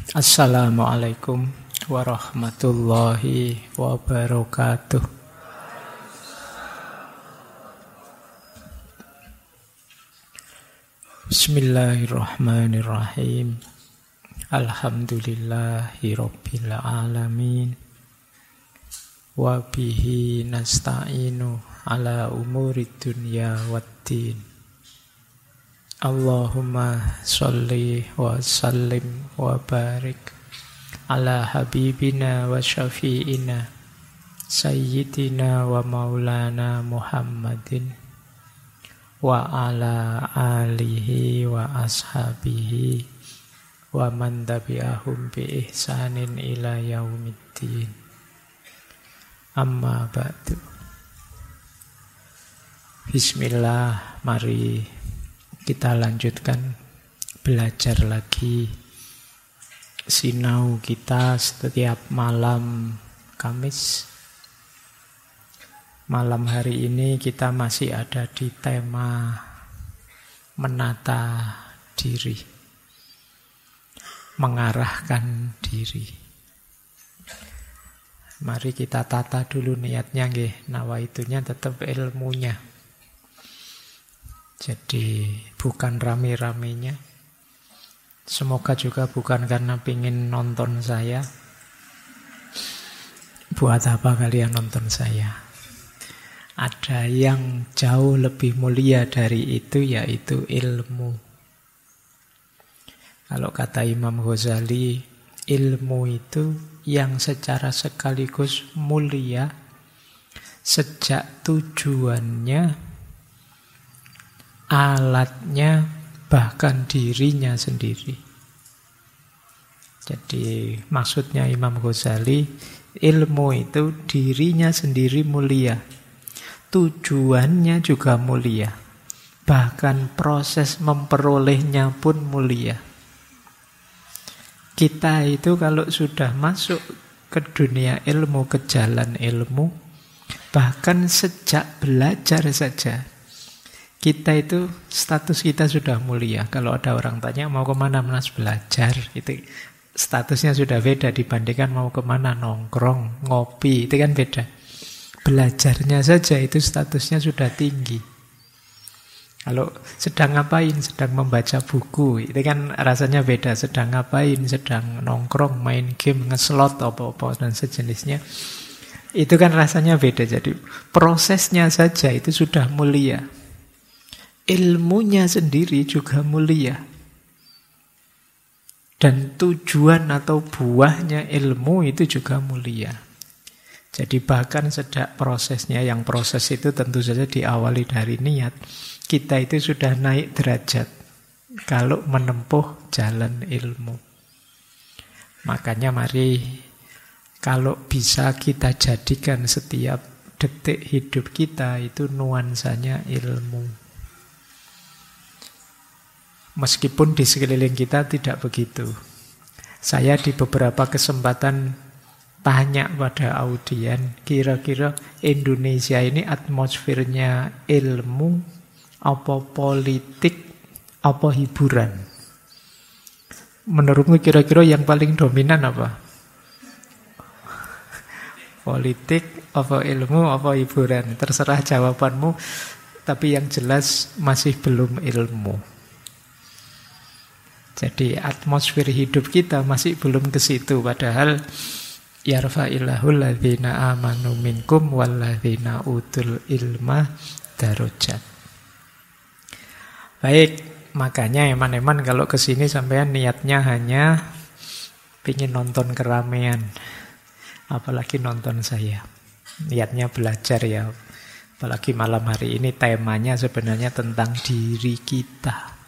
Assalamualaikum warahmatullahi wabarakatuh. Bismillahirrahmanirrahim. Alhamdulillahi rabbil alamin. Wa bihi nasta'inu ala umurid dunya waddin. Allahumma sholli wa sallim wa barik ala habibina wa syafi'ina sayyidina wa maulana Muhammadin wa ala alihi wa ashabihi wa man tabi'ahum bi ihsanin ila yaumiddin. Amma ba'du. Bismillah, mari kita lanjutkan belajar lagi sinau kita setiap malam Kamis. Malam hari ini kita masih ada di tema menata diri, mengarahkan diri. Mari kita tata dulu niatnya nggih, nawaitunya tetap ilmunya. Jadi bukan rame-ramenya. Semoga juga bukan karena pingin nonton saya. Buat apa kalian nonton saya? Ada yang jauh lebih mulia dari itu, yaitu ilmu. Kalau kata Imam Ghazali, ilmu itu yang secara sekaligus mulia sejak tujuannya, alatnya, bahkan dirinya sendiri. Jadi maksudnya Imam Ghazali, ilmu itu dirinya sendiri mulia, tujuannya juga mulia, bahkan proses memperolehnya pun mulia. Kita itu kalau sudah masuk ke dunia ilmu, ke jalan ilmu, bahkan sejak belajar saja, kita itu status kita sudah mulia. Kalau ada orang tanya mau kemana Mas belajar, itu statusnya sudah beda dibandingkan mau kemana nongkrong, ngopi, itu kan beda. Belajarnya saja itu statusnya sudah tinggi. Kalau sedang ngapain, sedang membaca buku, itu kan rasanya beda. Sedang ngapain, sedang nongkrong, main game, ngeslot, apa-apa dan sejenisnya, itu kan rasanya beda. Jadi prosesnya saja itu sudah mulia. Ilmunya sendiri juga mulia. Dan tujuan atau buahnya ilmu itu juga mulia. Jadi bahkan sejak prosesnya, yang proses itu tentu saja diawali dari niat, kita itu sudah naik derajat kalau menempuh jalan ilmu. Makanya mari, kalau bisa kita jadikan setiap detik hidup kita itu nuansanya ilmu. Meskipun di sekeliling kita tidak begitu. Saya di beberapa kesempatan tanya pada audien, kira-kira Indonesia ini atmosfernya ilmu, apa politik, apa hiburan? Menurutmu kira-kira yang paling dominan apa? Politik, apa ilmu, apa hiburan? Terserah jawabanmu, tapi yang jelas masih belum ilmu. Jadi atmosfer hidup kita masih belum ke situ. Padahal yarfa'illahul ladzina amanu minkum walladzina utul ilma darajat. Baik, makanya eman-eman kalau ke sini sampean niatnya hanya pingin nonton keramaian, apalagi nonton saya. Niatnya belajar ya. Apalagi malam hari ini temanya sebenarnya tentang diri kita.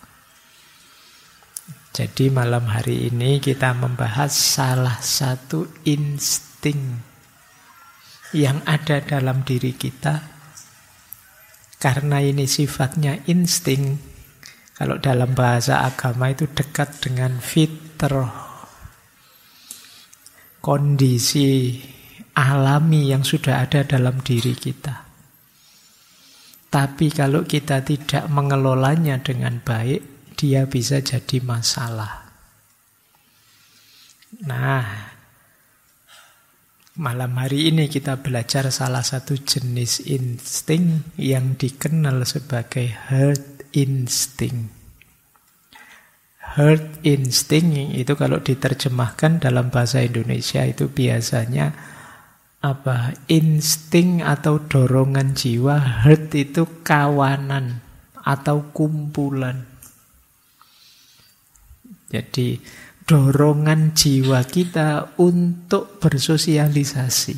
Jadi malam hari ini kita membahas salah satu insting yang ada dalam diri kita. Karena ini sifatnya insting, kalau dalam bahasa agama itu dekat dengan fitrah, kondisi alami yang sudah ada dalam diri kita. Tapi kalau kita tidak mengelolanya dengan baik, dia bisa jadi masalah. Nah, malam hari ini kita belajar salah satu jenis insting yang dikenal sebagai herd instinct. Herd instinct itu kalau diterjemahkan dalam bahasa Indonesia itu biasanya insting atau dorongan jiwa. Herd itu kawanan atau kumpulan. Jadi dorongan jiwa kita untuk bersosialisasi,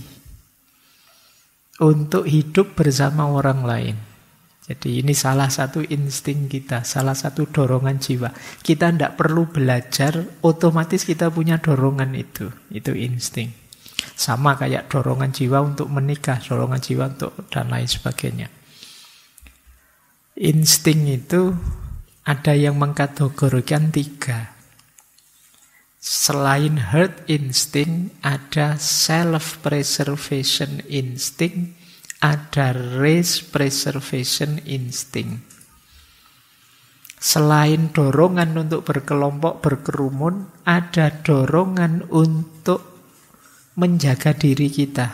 untuk hidup bersama orang lain. Jadi ini salah satu insting kita, salah satu dorongan jiwa. Kita tidak perlu belajar, otomatis kita punya dorongan itu insting. Sama kayak dorongan jiwa untuk menikah, dorongan jiwa untuk dan lain sebagainya. Insting itu ada yang mengkategorikan 3. Selain herd instinct, ada self-preservation instinct, ada race preservation instinct. Selain dorongan untuk berkelompok, berkerumun, ada dorongan untuk menjaga diri kita.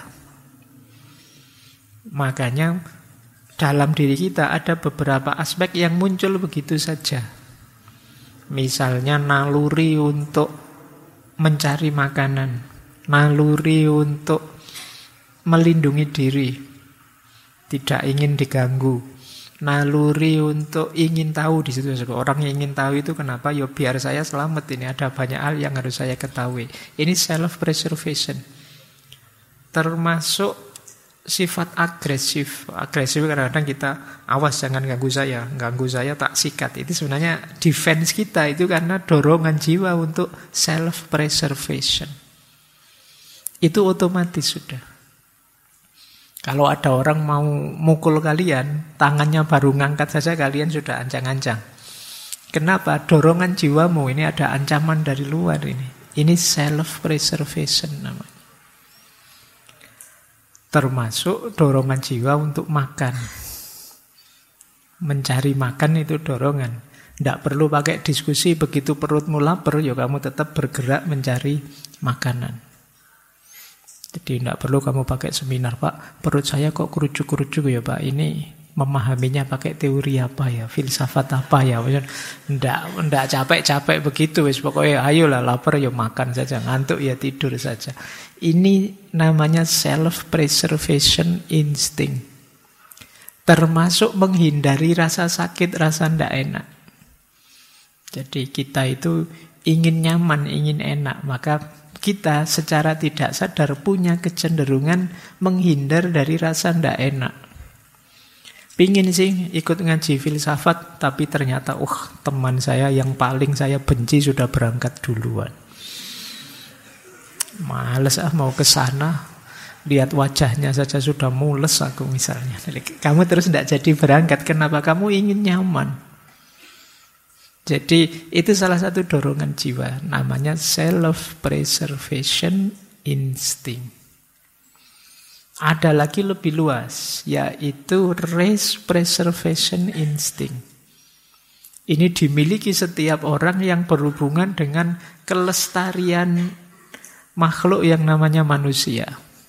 Makanya dalam diri kita ada beberapa aspek yang muncul begitu saja. Misalnya naluri untuk mencari makanan, naluri untuk melindungi diri, tidak ingin diganggu, naluri untuk ingin tahu di situ. Orang yang ingin tahu itu kenapa? Ya biar saya selamat, ini ada banyak hal yang harus saya ketahui. Ini self-preservation. Termasuk sifat agresif. Agresif kadang-kadang kita, awas jangan ganggu saya tak sikat. Itu sebenarnya defense kita, itu karena dorongan jiwa untuk self-preservation. Itu otomatis sudah. Kalau ada orang mau mukul kalian, tangannya baru ngangkat saja kalian sudah ancang-ancang. Kenapa? Dorongan jiwamu ini ada ancaman dari luar ini. Ini self-preservation namanya. Termasuk dorongan jiwa untuk makan. Mencari makan itu dorongan. Tidak perlu pakai diskusi, begitu perutmu lapar, ya kamu tetap bergerak mencari makanan. Jadi tidak perlu kamu pakai seminar, Pak, perut saya kok kerucuk-kerucuk ya Pak, ini memahaminya pakai teori apa ya, filsafat apa ya. Tidak capek-capek begitu, pokoknya ayolah lapar ya makan saja, ngantuk ya tidur saja. Ini namanya self-preservation instinct. Termasuk menghindari rasa sakit, rasa tidak enak. Jadi kita itu ingin nyaman, ingin enak, maka kita secara tidak sadar punya kecenderungan menghindar dari rasa tidak enak. Pingin sih ikut ngaji filsafat, tapi ternyata teman saya yang paling saya benci sudah berangkat duluan. Males mau ke sana, lihat wajahnya saja sudah mules aku misalnya. Kamu terus tidak jadi berangkat, kenapa? Kamu ingin nyaman. Jadi itu salah satu dorongan jiwa, namanya self-preservation instinct. Ada lagi lebih luas, yaitu race preservation instinct. Ini dimiliki setiap orang yang berhubungan dengan kelestarian makhluk yang namanya manusia.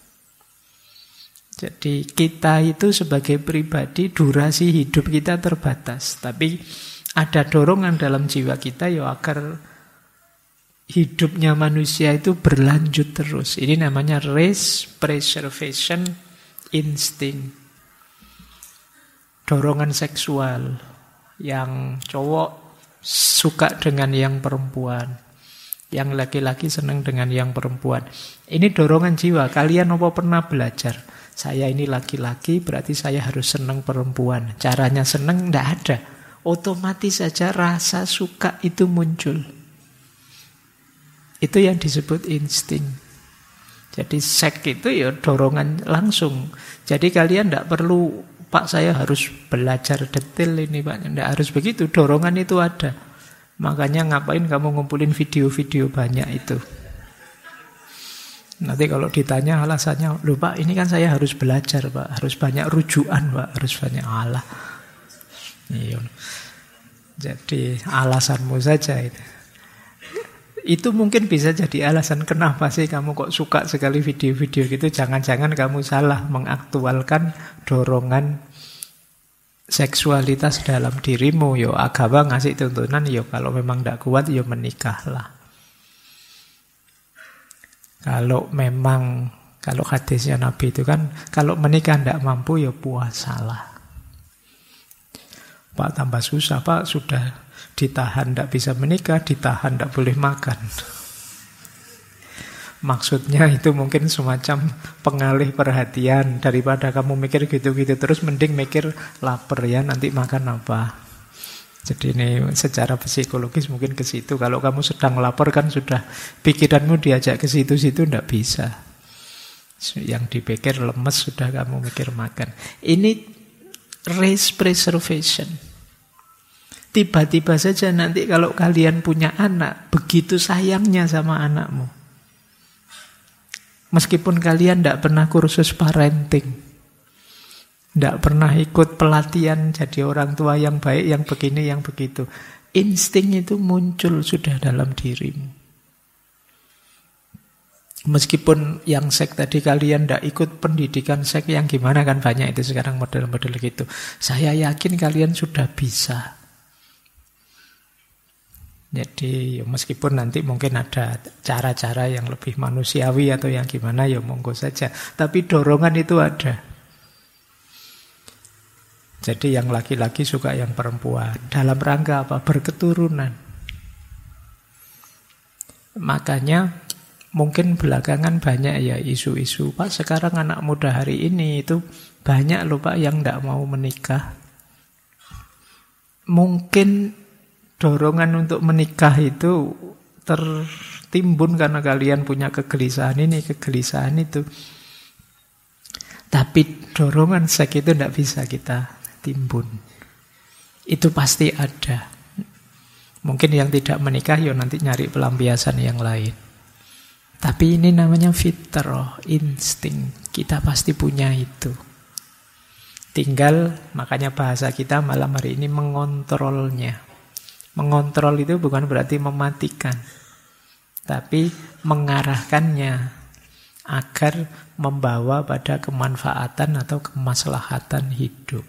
Jadi kita itu sebagai pribadi, durasi hidup kita terbatas. Tapi ada dorongan dalam jiwa kita agar hidupnya manusia itu berlanjut terus. Ini namanya race preservation instinct. Dorongan seksual. Yang cowok suka dengan yang perempuan, yang laki-laki senang dengan yang perempuan. Ini dorongan jiwa. Kalian apa pernah belajar? Saya ini laki-laki, berarti saya harus senang perempuan. Caranya senang tidak ada. Otomatis saja rasa suka itu muncul. Itu yang disebut insting. Jadi seks itu dorongan langsung. Jadi kalian tidak perlu, Pak saya harus belajar detail ini Pak. Tidak harus begitu, dorongan itu ada. Makanya ngapain kamu ngumpulin video-video banyak itu. Nanti kalau ditanya alasannya, loh Pak ini kan saya harus belajar Pak. Harus banyak rujukan Pak. Harus banyak Allah. Jadi alasanmu saja itu. Itu mungkin bisa jadi alasan kenapa sih kamu kok suka sekali video-video gitu. Jangan-jangan kamu salah mengaktualkan dorongan seksualitas dalam dirimu. Yo agama ngasih tuntunan, yo kalau memang tidak kuat, yo menikahlah. Kalau hadisnya Nabi itu kan, kalau menikah tidak mampu, yo puasalah. Pak tambah susah, Pak sudah ditahan tidak bisa menikah, ditahan tidak boleh makan. Maksudnya itu mungkin semacam pengalih perhatian. Daripada kamu mikir gitu-gitu terus, mending mikir lapar ya, nanti makan apa. Jadi ini secara psikologis mungkin ke situ. Kalau kamu sedang lapar kan sudah pikiranmu diajak ke situ-situ, tidak bisa. Yang dipikir lemes, sudah kamu mikir makan. Ini race preservation. Tiba-tiba saja nanti kalau kalian punya anak, begitu sayangnya sama anakmu. Meskipun kalian tidak pernah kursus parenting, tidak pernah ikut pelatihan jadi orang tua yang baik, yang begini, yang begitu. Insting itu muncul sudah dalam dirimu. Meskipun yang seks tadi kalian tidak ikut pendidikan seks yang gimana, kan banyak itu sekarang model-model gitu. Saya yakin kalian sudah bisa. Jadi meskipun nanti mungkin ada cara-cara yang lebih manusiawi atau yang gimana, ya monggo saja. Tapi dorongan itu ada. Jadi yang laki-laki suka yang perempuan. Dalam rangka apa? Berketurunan. Makanya mungkin belakangan banyak ya isu-isu, Pak sekarang anak muda hari ini itu banyak loh Pak yang tidak mau menikah. Mungkin dorongan untuk menikah itu tertimbun karena kalian punya kegelisahan ini, kegelisahan itu. Tapi dorongan seks itu tidak bisa kita timbun. Itu pasti ada. Mungkin yang tidak menikah ya nanti nyari pelampiasan yang lain. Tapi ini namanya fitrah, insting. Kita pasti punya itu. Tinggal, makanya bahasa kita malam hari ini mengontrolnya. Mengontrol itu bukan berarti mematikan, tapi mengarahkannya agar membawa pada kemanfaatan atau kemaslahatan hidup.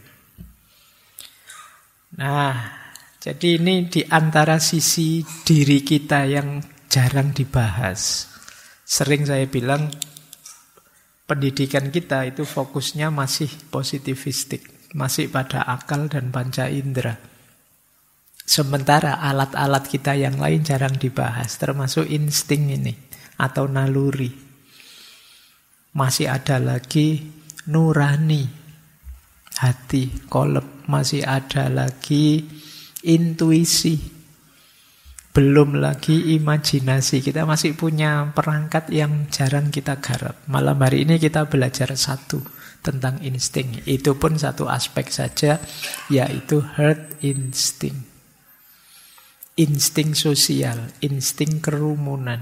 Nah, jadi ini di antara sisi diri kita yang jarang dibahas. Sering saya bilang pendidikan kita itu fokusnya masih positivistik, masih pada akal dan panca indera. Sementara alat-alat kita yang lain jarang dibahas, termasuk insting ini atau naluri. Masih ada lagi nurani, hati, kolab. Masih ada lagi intuisi. Belum lagi imajinasi. Kita masih punya perangkat yang jarang kita garap. Malam hari ini kita belajar satu tentang insting. Itu pun satu aspek saja, yaitu herd instinct. Insting sosial, insting kerumunan.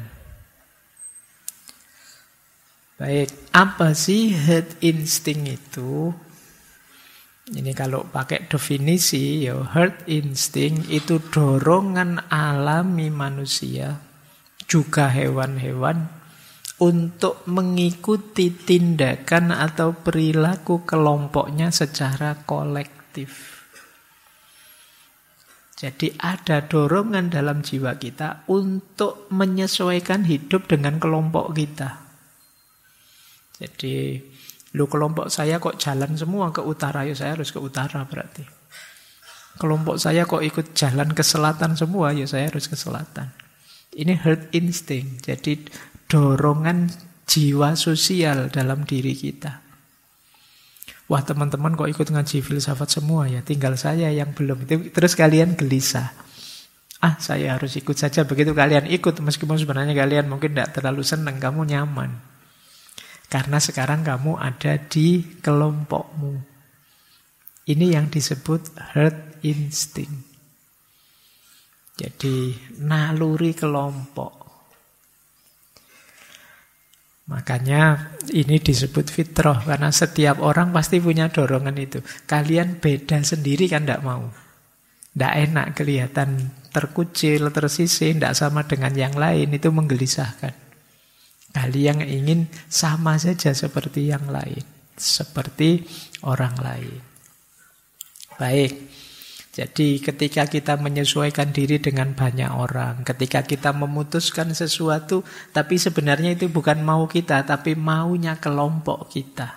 Baik, apa sih herd instinct itu? Ini kalau pakai definisi, ya herd instinct itu dorongan alami manusia, juga hewan-hewan, untuk mengikuti tindakan atau perilaku kelompoknya secara kolektif. Jadi ada dorongan dalam jiwa kita untuk menyesuaikan hidup dengan kelompok kita. Jadi, kelompok saya kok jalan semua ke utara, ya saya harus ke utara berarti. Kelompok saya kok ikut jalan ke selatan semua, ya saya harus ke selatan. Ini herd instinct, jadi dorongan jiwa sosial dalam diri kita. Wah teman-teman kok ikut ngaji filsafat semua ya, tinggal saya yang belum. Terus kalian gelisah. Saya harus ikut saja. Begitu kalian ikut, meskipun sebenarnya kalian mungkin tidak terlalu senang, kamu nyaman. Karena sekarang kamu ada di kelompokmu. Ini yang disebut herd instinct. Jadi naluri kelompok. Makanya ini disebut fitrah, karena setiap orang pasti punya dorongan itu. Kalian beda sendiri kan tidak mau. Tidak enak, kelihatan terkucil, tersisih, tidak sama dengan yang lain, itu menggelisahkan. Kalian ingin sama saja seperti yang lain, seperti orang lain. Baik, jadi ketika kita menyesuaikan diri dengan banyak orang, ketika kita memutuskan sesuatu, tapi sebenarnya itu bukan mau kita, tapi maunya kelompok kita.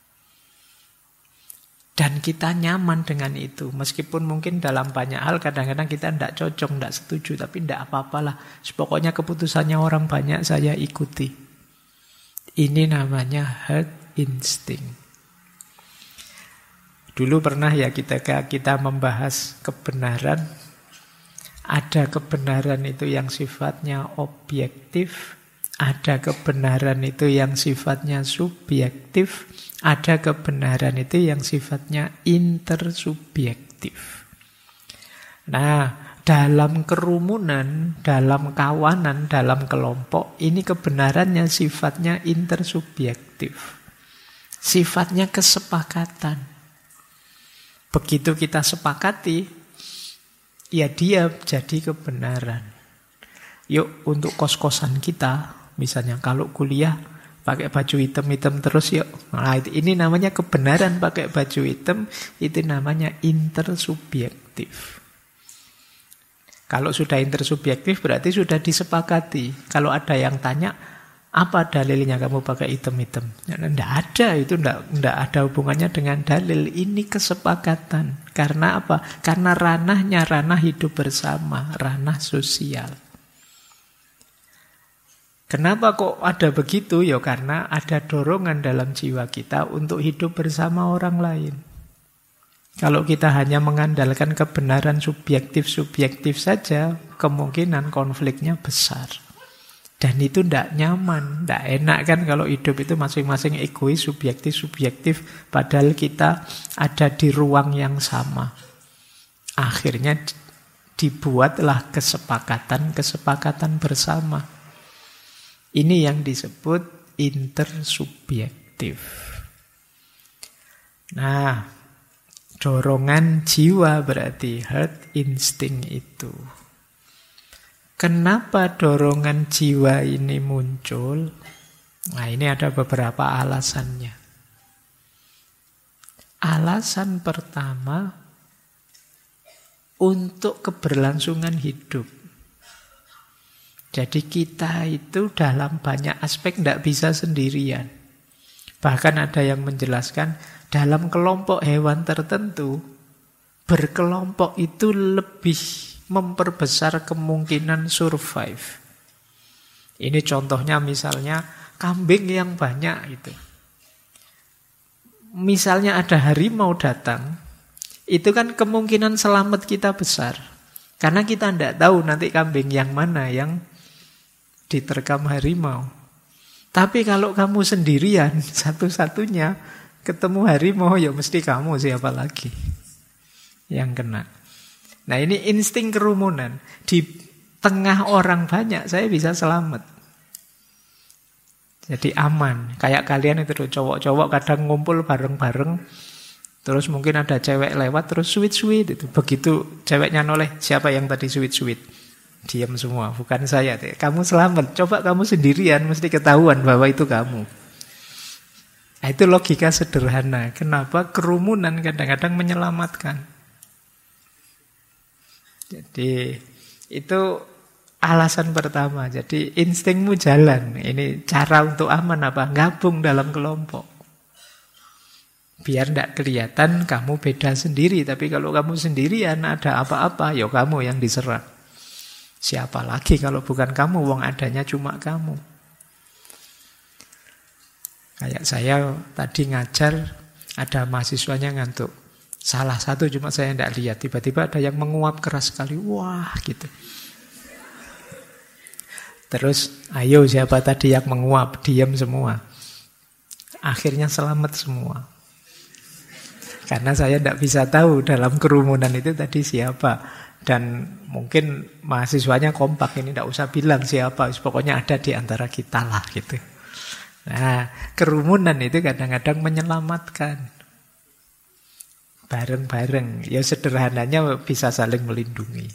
Dan kita nyaman dengan itu. Meskipun mungkin dalam banyak hal kadang-kadang kita tidak cocok, tidak setuju. Tapi tidak apa-apalah. Pokoknya keputusannya orang banyak saya ikuti. Ini namanya herd instinct. Dulu pernah ya kita membahas kebenaran. Ada kebenaran itu yang sifatnya objektif. Ada kebenaran itu yang sifatnya subjektif. Ada kebenaran itu yang sifatnya intersubjektif. Nah, dalam kerumunan, dalam kawanan, dalam kelompok, ini kebenarannya sifatnya intersubjektif. Sifatnya kesepakatan. Begitu kita sepakati, ya dia jadi kebenaran. Yuk, untuk kos-kosan kita, misalnya kalau kuliah, pakai baju hitam-hitam terus yuk. Nah, ini namanya kebenaran pakai baju hitam, itu namanya intersubjektif. Kalau sudah intersubjektif berarti sudah disepakati. Kalau ada yang tanya, apa dalilnya kamu pakai hitam-hitam? Tidak ada, itu tidak ada hubungannya dengan dalil. Ini kesepakatan. Karena apa? Karena ranahnya ranah hidup bersama, ranah sosial. Kenapa kok ada begitu? Ya karena ada dorongan dalam jiwa kita untuk hidup bersama orang lain. Kalau kita hanya mengandalkan kebenaran subjektif-subjektif saja, kemungkinan konfliknya besar. Dan itu tidak nyaman, tidak enak kan kalau hidup itu masing-masing egois, subjektif-subjektif, padahal kita ada di ruang yang sama. Akhirnya dibuatlah kesepakatan bersama. Ini yang disebut intersubjektif. Nah, dorongan jiwa berarti herd instinct itu. Kenapa dorongan jiwa ini muncul? Nah, ini ada beberapa alasannya. Alasan pertama, untuk keberlangsungan hidup. Jadi kita itu dalam banyak aspek tidak bisa sendirian. Bahkan ada yang menjelaskan, dalam kelompok hewan tertentu, berkelompok itu lebih memperbesar kemungkinan survive. Ini contohnya misalnya kambing yang banyak itu. Misalnya ada harimau datang, itu kan kemungkinan selamat kita besar. Karena kita tidak tahu nanti kambing yang mana yang diterkam harimau. Tapi kalau kamu sendirian, satu-satunya ketemu harimau, ya mesti kamu, siapa lagi yang kena. Nah, ini insting kerumunan. Di tengah orang banyak, saya bisa selamat. Jadi aman. Kayak kalian itu cowok-cowok kadang ngumpul bareng-bareng, terus mungkin ada cewek lewat, terus sweet-sweet itu. Begitu ceweknya noleh, siapa yang tadi sweet-sweet? Diam semua, bukan saya. Kamu selamat. Coba kamu sendirian, mesti ketahuan bahwa itu kamu. Nah, itu logika sederhana. Kenapa kerumunan kadang-kadang menyelamatkan? Jadi itu alasan pertama. Jadi instingmu jalan. Ini cara untuk aman apa? Gabung dalam kelompok. Biar tidak kelihatan kamu beda sendiri. Tapi kalau kamu sendirian ada apa-apa, ya kamu yang diserang. Siapa lagi kalau bukan kamu, wong adanya cuma kamu. Kayak saya tadi ngajar, ada mahasiswanya ngantuk. Salah satu cuma saya tidak lihat, tiba-tiba ada yang menguap keras sekali. Wah, gitu. Terus, ayo siapa tadi yang menguap? Diam semua. Akhirnya selamat semua. Karena saya tidak bisa tahu dalam kerumunan itu tadi siapa. Dan mungkin mahasiswanya kompak, ini tidak usah bilang siapa, pokoknya ada di antara kita lah gitu. Nah, kerumunan itu kadang-kadang menyelamatkan. bareng-bareng. Ya sederhananya bisa saling melindungi.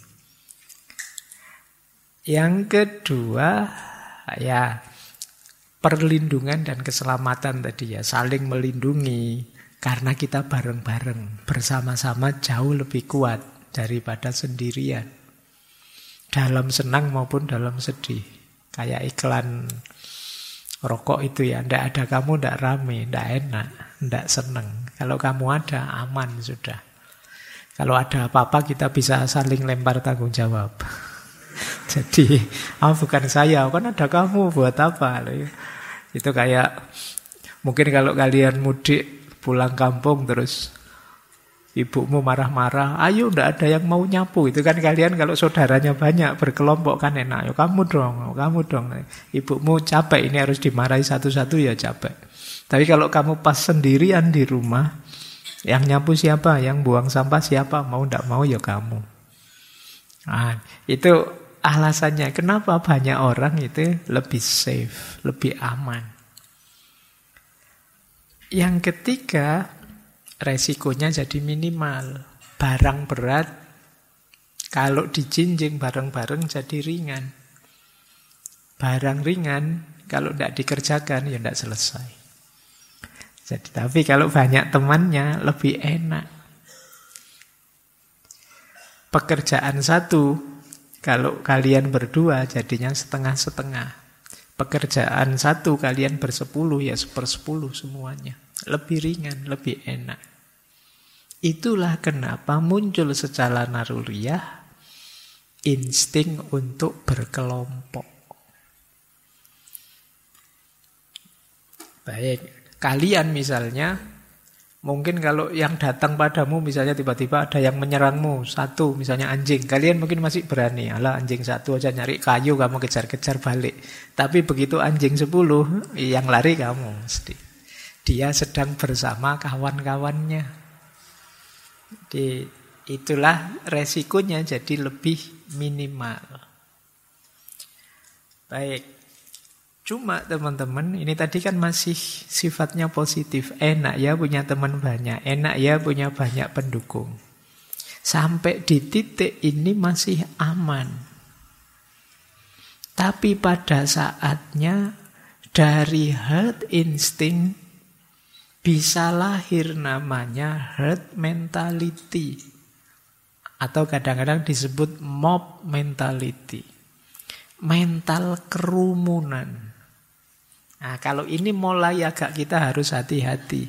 Yang kedua, ya perlindungan dan keselamatan tadi ya, saling melindungi. Karena kita bareng-bareng, bersama-sama jauh lebih kuat daripada sendirian. Dalam senang maupun dalam sedih. Kayak iklan rokok itu ya, ndak ada kamu ndak rame, ndak enak, ndak seneng. Kalau kamu ada, aman sudah. Kalau ada apa-apa kita bisa saling lempar tanggung jawab. Jadi, bukan saya, kan ada kamu, buat apa? Itu kayak, mungkin kalau kalian mudik, pulang kampung terus ibumu marah-marah, ayo ndak ada yang mau nyapu. Itu kan kalian kalau saudaranya banyak, berkelompok kan enak. Yo, kamu dong. Ibumu capek, ini harus dimarahi satu-satu ya capek. Tapi kalau kamu pas sendirian di rumah, yang nyapu siapa? Yang buang sampah siapa? Mau ndak mau ya kamu. Nah, itu alasannya kenapa banyak orang itu lebih safe, lebih aman. Yang ketiga, resikonya jadi minimal. Barang berat, kalau dijinjing bareng-bareng jadi ringan. Barang ringan, kalau tidak dikerjakan, ya tidak selesai. Jadi, tapi kalau banyak temannya, lebih enak. Pekerjaan satu, kalau kalian berdua, jadinya setengah-setengah. Pekerjaan satu kalian bersepuluh ya 1/10 semuanya. Lebih ringan, lebih enak. Itulah kenapa muncul secara naluriah insting untuk berkelompok. Baik, kalian misalnya, mungkin kalau yang datang padamu misalnya tiba-tiba ada yang menyerangmu, satu misalnya anjing, kalian mungkin masih berani, alah anjing satu aja nyari kayu kamu kejar-kejar balik. Tapi begitu anjing 10, yang lari kamu mesti. Dia sedang bersama kawan-kawannya. Jadi itulah resikonya jadi lebih minimal. Baik. Cuma teman-teman, ini tadi kan masih sifatnya positif. Enak ya punya teman banyak. Enak ya punya banyak pendukung. Sampai di titik ini masih aman. Tapi pada saatnya dari herd instinct bisa lahir namanya herd mentality. Atau kadang-kadang disebut mob mentality. Mental kerumunan. Nah, kalau ini mulai agak kita harus hati-hati.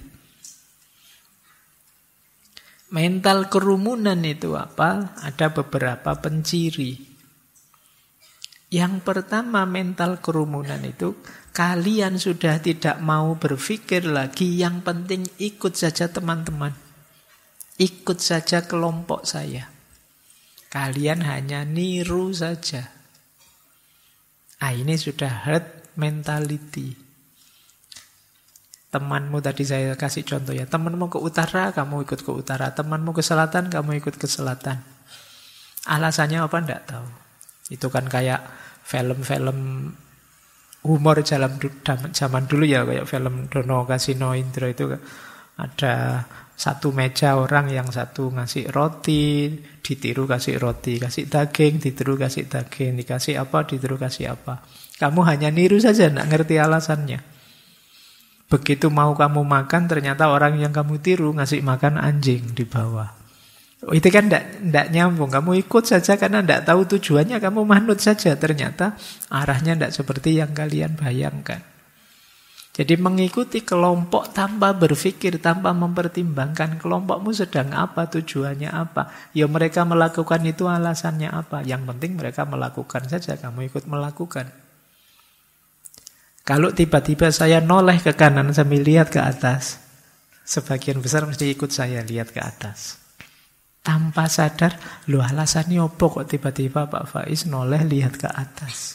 Mental kerumunan itu apa? Ada beberapa penciri. Yang pertama mental kerumunan itu, kalian sudah tidak mau berpikir lagi, yang penting ikut saja teman-teman. Ikut saja kelompok saya. Kalian hanya niru saja. Ini sudah herd mentality. Temanmu tadi saya kasih contoh ya. Temanmu ke utara, kamu ikut ke utara. Temanmu ke selatan, kamu ikut ke selatan. Alasannya apa? Tidak tahu. Itu kan kayak film-film humor zaman dulu ya. Kayak film Dono Kasino Indro itu. Ada satu meja orang, yang satu ngasih roti, ditiru kasih roti. Kasih daging, ditiru kasih daging. Dikasih apa, ditiru kasih apa. Kamu hanya niru saja, tidak ngerti alasannya. Begitu mau kamu makan, ternyata orang yang kamu tiru ngasih makan anjing di bawah. Itu kan tidak nyambung. Kamu ikut saja karena tidak tahu tujuannya, kamu manut saja. Ternyata arahnya tidak seperti yang kalian bayangkan. Jadi mengikuti kelompok tanpa berpikir, tanpa mempertimbangkan kelompokmu sedang apa, tujuannya apa. Ya mereka melakukan itu alasannya apa. Yang penting mereka melakukan saja, kamu ikut melakukan. Kalau tiba-tiba saya noleh ke kanan sambil lihat ke atas, sebagian besar mesti ikut saya lihat ke atas. Tanpa sadar, loh alasannya apa kok tiba-tiba Pak Faiz noleh lihat ke atas.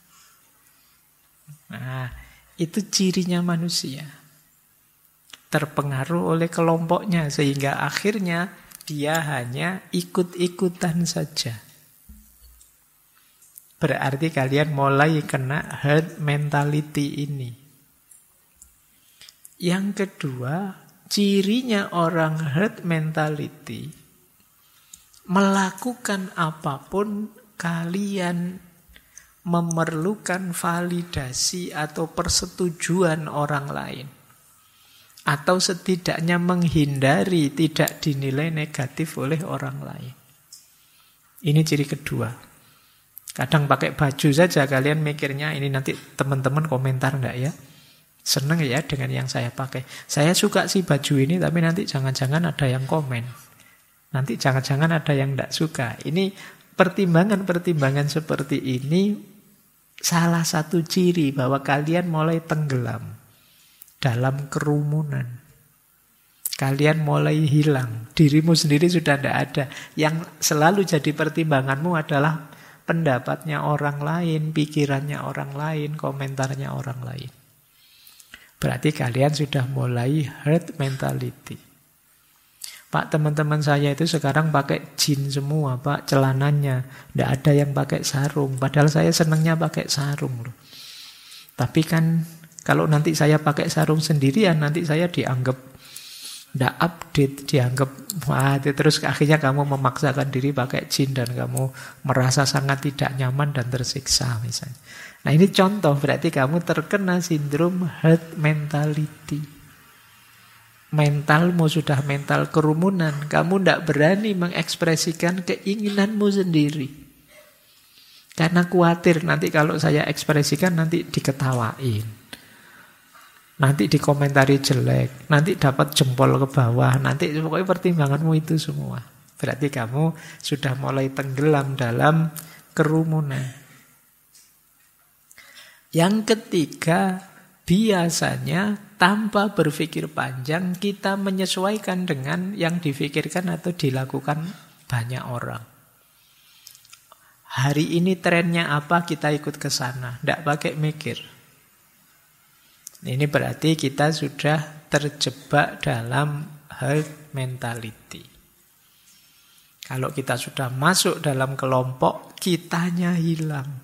Nah, itu cirinya manusia. Terpengaruh oleh kelompoknya, sehingga akhirnya dia hanya ikut-ikutan saja. Berarti kalian mulai kena herd mentality ini. Yang kedua, cirinya orang herd mentality, melakukan apapun kalian memerlukan validasi atau persetujuan orang lain. Atau setidaknya menghindari tidak dinilai negatif oleh orang lain. Ini ciri kedua. Kadang pakai baju saja kalian mikirnya ini nanti teman-teman komentar enggak ya? Seneng ya dengan yang saya pakai. Saya suka sih baju ini tapi nanti jangan-jangan ada yang komen. Nanti jangan-jangan ada yang enggak suka. Ini pertimbangan-pertimbangan seperti ini salah satu ciri bahwa kalian mulai tenggelam dalam kerumunan. Kalian mulai hilang. Dirimu sendiri sudah tidak ada. Yang selalu jadi pertimbanganmu adalah pendapatnya orang lain, pikirannya orang lain, komentarnya orang lain. Berarti kalian sudah mulai herd mentality. Pak, teman-teman saya itu sekarang pakai jeans semua, Pak, celananya. Tidak ada yang pakai sarung. Padahal saya senangnya pakai sarung loh. Tapi kan kalau nanti saya pakai sarung sendirian, nanti saya dianggap tidak update, dianggap wah, terus akhirnya kamu memaksakan diri pakai jeans dan kamu merasa sangat tidak nyaman dan tersiksa misalnya. Nah ini contoh berarti kamu terkena sindrom herd mentality. Mentalmu sudah mental kerumunan, kamu tidak berani mengekspresikan keinginanmu sendiri. Karena khawatir nanti kalau saya ekspresikan nanti diketawain. Nanti dikomentari jelek, nanti dapat jempol ke bawah, nanti pokoknya pertimbanganmu itu semua. Berarti kamu sudah mulai tenggelam dalam kerumunan. Yang ketiga, biasanya tanpa berpikir panjang kita menyesuaikan dengan yang difikirkan atau dilakukan banyak orang. Hari ini trennya apa, kita ikut ke sana, tidak pakai mikir. Ini berarti kita sudah terjebak dalam herd mentality. Kalau kita sudah masuk dalam kelompok, kitanya hilang.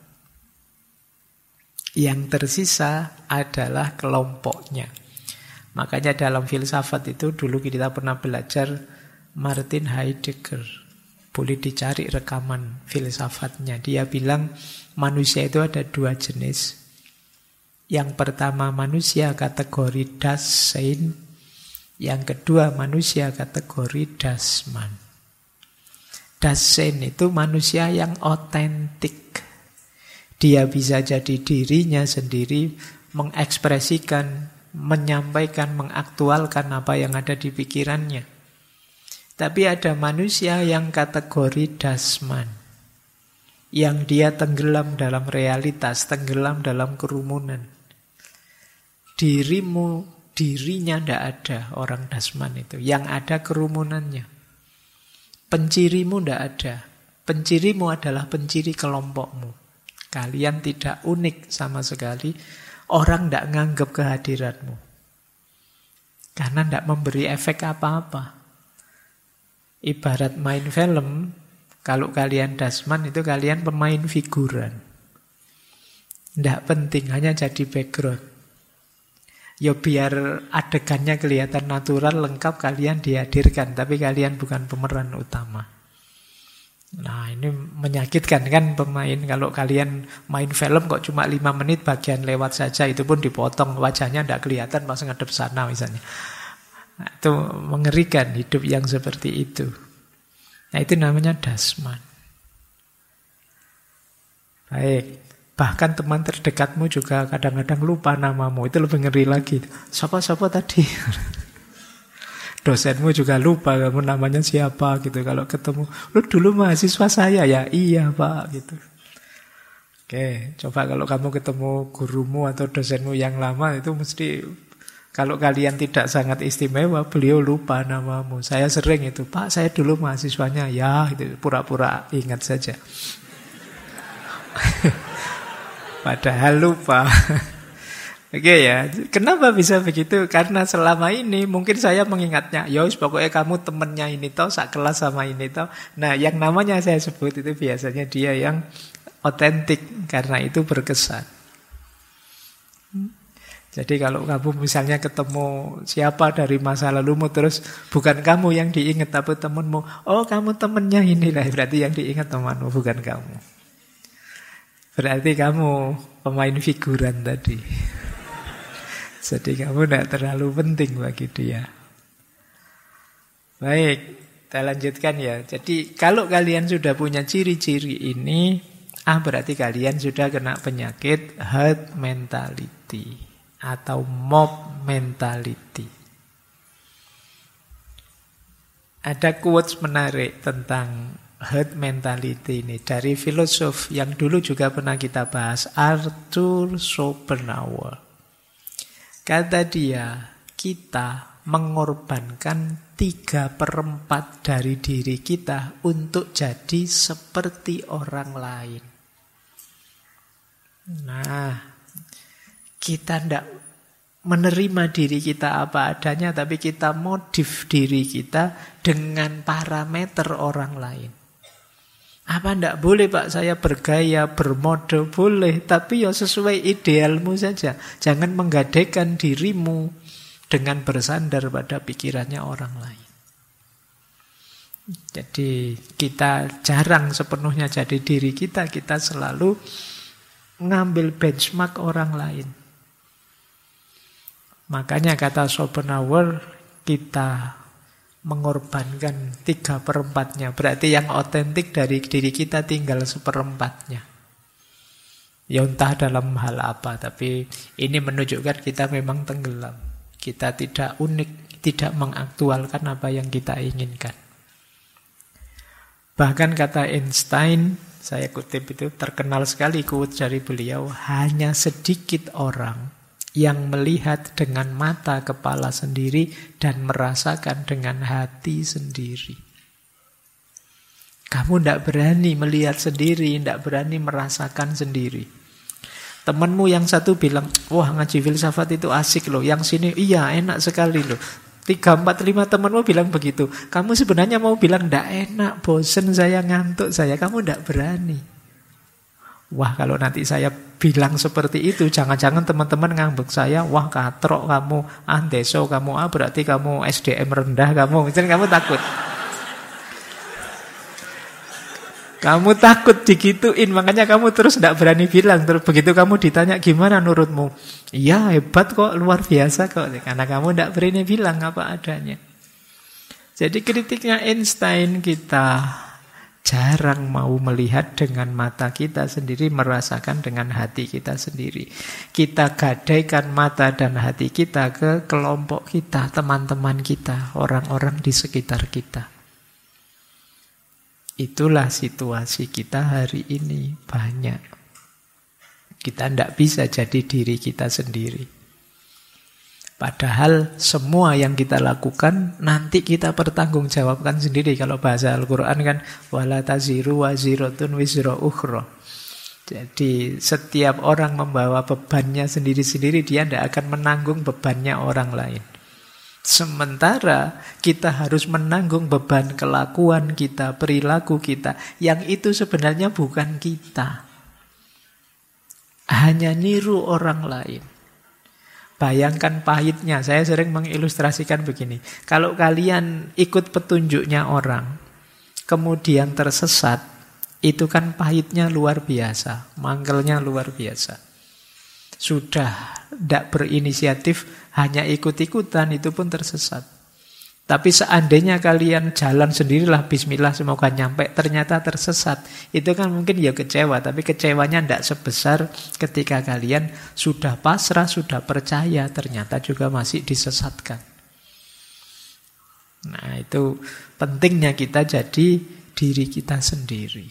Yang tersisa adalah kelompoknya. Makanya dalam filsafat itu dulu kita pernah belajar Martin Heidegger. Boleh dicari rekaman filsafatnya. Dia bilang manusia itu ada dua jenis. Yang pertama manusia kategori Dasein, yang kedua manusia kategori Dasman. Dasein itu manusia yang otentik. Dia bisa jadi dirinya sendiri, mengekspresikan, menyampaikan, mengaktualkan apa yang ada di pikirannya. Tapi ada manusia yang kategori Dasman, yang dia tenggelam dalam realitas, tenggelam dalam kerumunan. Dirinya tidak ada orang Dasman itu. Yang ada kerumunannya. Pencirimu tidak ada. Pencirimu adalah penciri kelompokmu. Kalian tidak unik sama sekali. Orang tidak nganggap kehadiranmu. Karena tidak memberi efek apa-apa. Ibarat main film, kalau kalian Dasman itu kalian pemain figuran. Tidak penting, hanya jadi background. Ya biar adegannya kelihatan natural, lengkap, kalian dihadirkan. Tapi kalian bukan pemeran utama. Nah ini menyakitkan kan pemain. Kalau kalian main film kok cuma 5 menit bagian lewat saja, itu pun dipotong, wajahnya tidak kelihatan pas ngadep sana misalnya. Nah, itu mengerikan hidup yang seperti itu. Nah itu namanya Dasman. Baik. Bahkan teman terdekatmu juga kadang-kadang lupa namamu. Itu lebih ngeri lagi. Siapa tadi? Dosenmu juga lupa kamu namanya siapa gitu. Kalau ketemu, lu dulu mahasiswa saya ya? Iya Pak gitu. Oke, coba kalau kamu ketemu gurumu atau dosenmu yang lama, itu mesti, kalau kalian tidak sangat istimewa, beliau lupa namamu. Saya sering itu, Pak saya dulu mahasiswanya. Ya itu pura-pura ingat saja. Padahal lupa. Oke ya, kenapa bisa begitu? Karena selama ini mungkin saya mengingatnya, yos pokoknya kamu temennya ini toh, sak kelas sama ini toh. Nah yang namanya saya sebut itu biasanya dia yang otentik, karena itu berkesan. Jadi kalau kamu misalnya ketemu siapa dari masa lalumu, terus bukan kamu yang diingat tapi temanmu, oh kamu temennya inilah, berarti yang diingat temanmu bukan kamu. Berarti kamu pemain figuran tadi. Jadi kamu tidak terlalu penting bagi dia. Baik, kita lanjutkan ya. Jadi kalau kalian sudah punya ciri-ciri ini, berarti kalian sudah kena penyakit herd mentality atau mob mentality. Ada quotes menarik tentang herd mentality ini dari filosof yang dulu juga pernah kita bahas, Arthur Schopenhauer. Kata dia, kita mengorbankan 3/4 dari diri kita untuk jadi seperti orang lain. Nah, kita tidak menerima diri kita apa adanya, tapi kita modif diri kita dengan parameter orang lain. Apa tidak boleh Pak saya bergaya, bermode? Boleh, tapi ya sesuai idealmu saja. Jangan menggadaikan dirimu dengan bersandar pada pikirannya orang lain. Jadi kita jarang sepenuhnya jadi diri kita, kita selalu ngambil benchmark orang lain. Makanya kata Schopenhauer, kita mengorbankan 3/4-nya. Berarti yang otentik dari diri kita tinggal 1/4-nya. Ya entah dalam hal apa, tapi ini menunjukkan kita memang tenggelam. Kita tidak unik, tidak mengaktualkan apa yang kita inginkan. Bahkan kata Einstein, saya kutip itu, terkenal sekali quote dari beliau, hanya sedikit orang yang melihat dengan mata kepala sendiri dan merasakan dengan hati sendiri. Kamu tidak berani melihat sendiri, tidak berani merasakan sendiri. Temanmu yang satu bilang, wah ngaji filsafat itu asik loh. Yang sini, iya enak sekali loh. 3, 4, 5 temanmu bilang begitu. Kamu sebenarnya mau bilang, tidak enak, bosen saya, ngantuk saya. Kamu tidak berani. Wah kalau nanti saya bilang seperti itu, jangan-jangan teman-teman ngambek saya, wah katrok kamu, deso kamu, berarti kamu SDM rendah kamu. Misalnya kamu takut. Kamu takut digituin, makanya kamu terus tidak berani bilang. Terus begitu kamu ditanya gimana menurutmu, iya hebat kok, luar biasa kok, karena kamu tidak berani bilang apa adanya. Jadi kritiknya Einstein, kita jarang mau melihat dengan mata kita sendiri, merasakan dengan hati kita sendiri. Kita gadaikan mata dan hati kita ke kelompok kita, teman-teman kita, orang-orang di sekitar kita. Itulah situasi kita hari ini banyak. Kita tidak bisa jadi diri kita sendiri. Padahal semua yang kita lakukan nanti kita pertanggungjawabkan sendiri. Kalau bahasa Al-Quran kan wala taziru waziratun wizra ukhra. Jadi setiap orang membawa bebannya sendiri-sendiri, dia tidak akan menanggung bebannya orang lain. Sementara kita harus menanggung beban kelakuan kita, perilaku kita, yang itu sebenarnya bukan kita. Hanya niru orang lain. Bayangkan pahitnya, saya sering mengilustrasikan begini. Kalau kalian ikut petunjuknya orang, kemudian tersesat, itu kan pahitnya luar biasa, mangkelnya luar biasa. Sudah tidak berinisiatif, hanya ikut-ikutan, itu pun tersesat. Tapi seandainya kalian jalan sendirilah, bismillah semoga nyampe, ternyata tersesat, itu kan mungkin ya kecewa, tapi kecewanya tidak sebesar ketika kalian sudah pasrah, sudah percaya, ternyata juga masih disesatkan. Nah itu pentingnya kita jadi diri kita sendiri.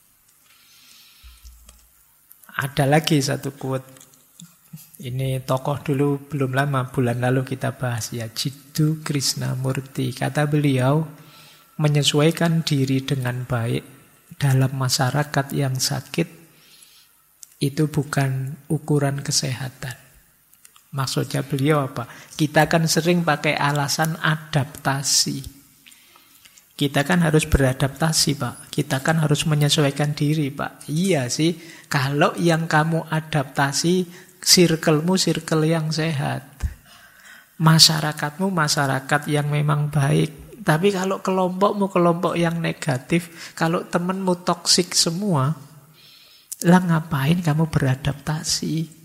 Ada lagi satu quote. Ini tokoh dulu belum lama, bulan lalu kita bahas ya, Jiddu Krishnamurti. Kata beliau, menyesuaikan diri dengan baik dalam masyarakat yang sakit itu bukan ukuran kesehatan. Maksudnya beliau apa? Kita kan sering pakai alasan adaptasi. Kita kan harus beradaptasi, Pak. Kita kan harus menyesuaikan diri, Pak. Iya sih, kalau yang kamu adaptasi, circle-mu circle yang sehat. Masyarakatmu masyarakat yang memang baik. Tapi kalau kelompokmu kelompok yang negatif, kalau temanmu toksik semua, lah ngapain kamu beradaptasi?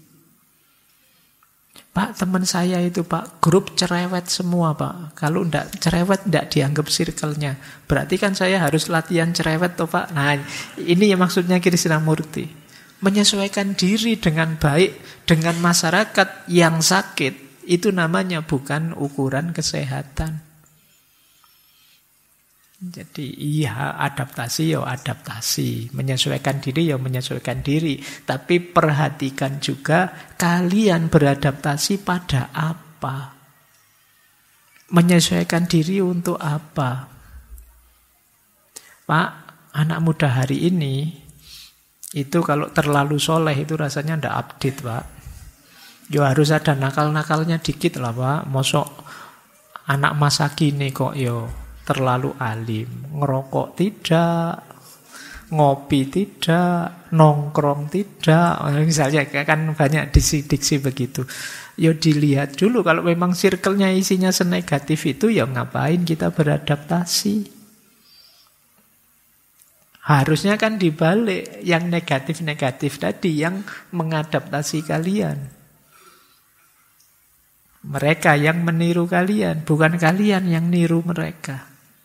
Pak, teman saya itu Pak, grup cerewet semua Pak. Kalau enggak cerewet, enggak dianggap circle-nya. Berarti kan saya harus latihan cerewet toh Pak. Nah, ini yang maksudnya Krishnamurti. Menyesuaikan diri dengan baik dengan masyarakat yang sakit. Itu namanya bukan ukuran kesehatan. Jadi iya adaptasi ya adaptasi, menyesuaikan diri ya menyesuaikan diri. Tapi perhatikan juga kalian beradaptasi pada apa? Menyesuaikan diri untuk apa? Pak, anak muda hari ini itu kalau terlalu soleh itu rasanya ndak update Pak. Yo harus ada nakal-nakalnya dikit lah Pak. Mosok anak masa kini kok yo terlalu alim, ngerokok tidak, ngopi tidak, nongkrong tidak. Misalnya kan banyak diksi-diksi begitu. Ya dilihat dulu kalau memang circle-nya isinya senegatif itu ya ngapain kita beradaptasi. Harusnya kan dibalik, yang negatif-negatif tadi yang mengadaptasi kalian. Mereka yang meniru kalian, bukan kalian yang niru mereka.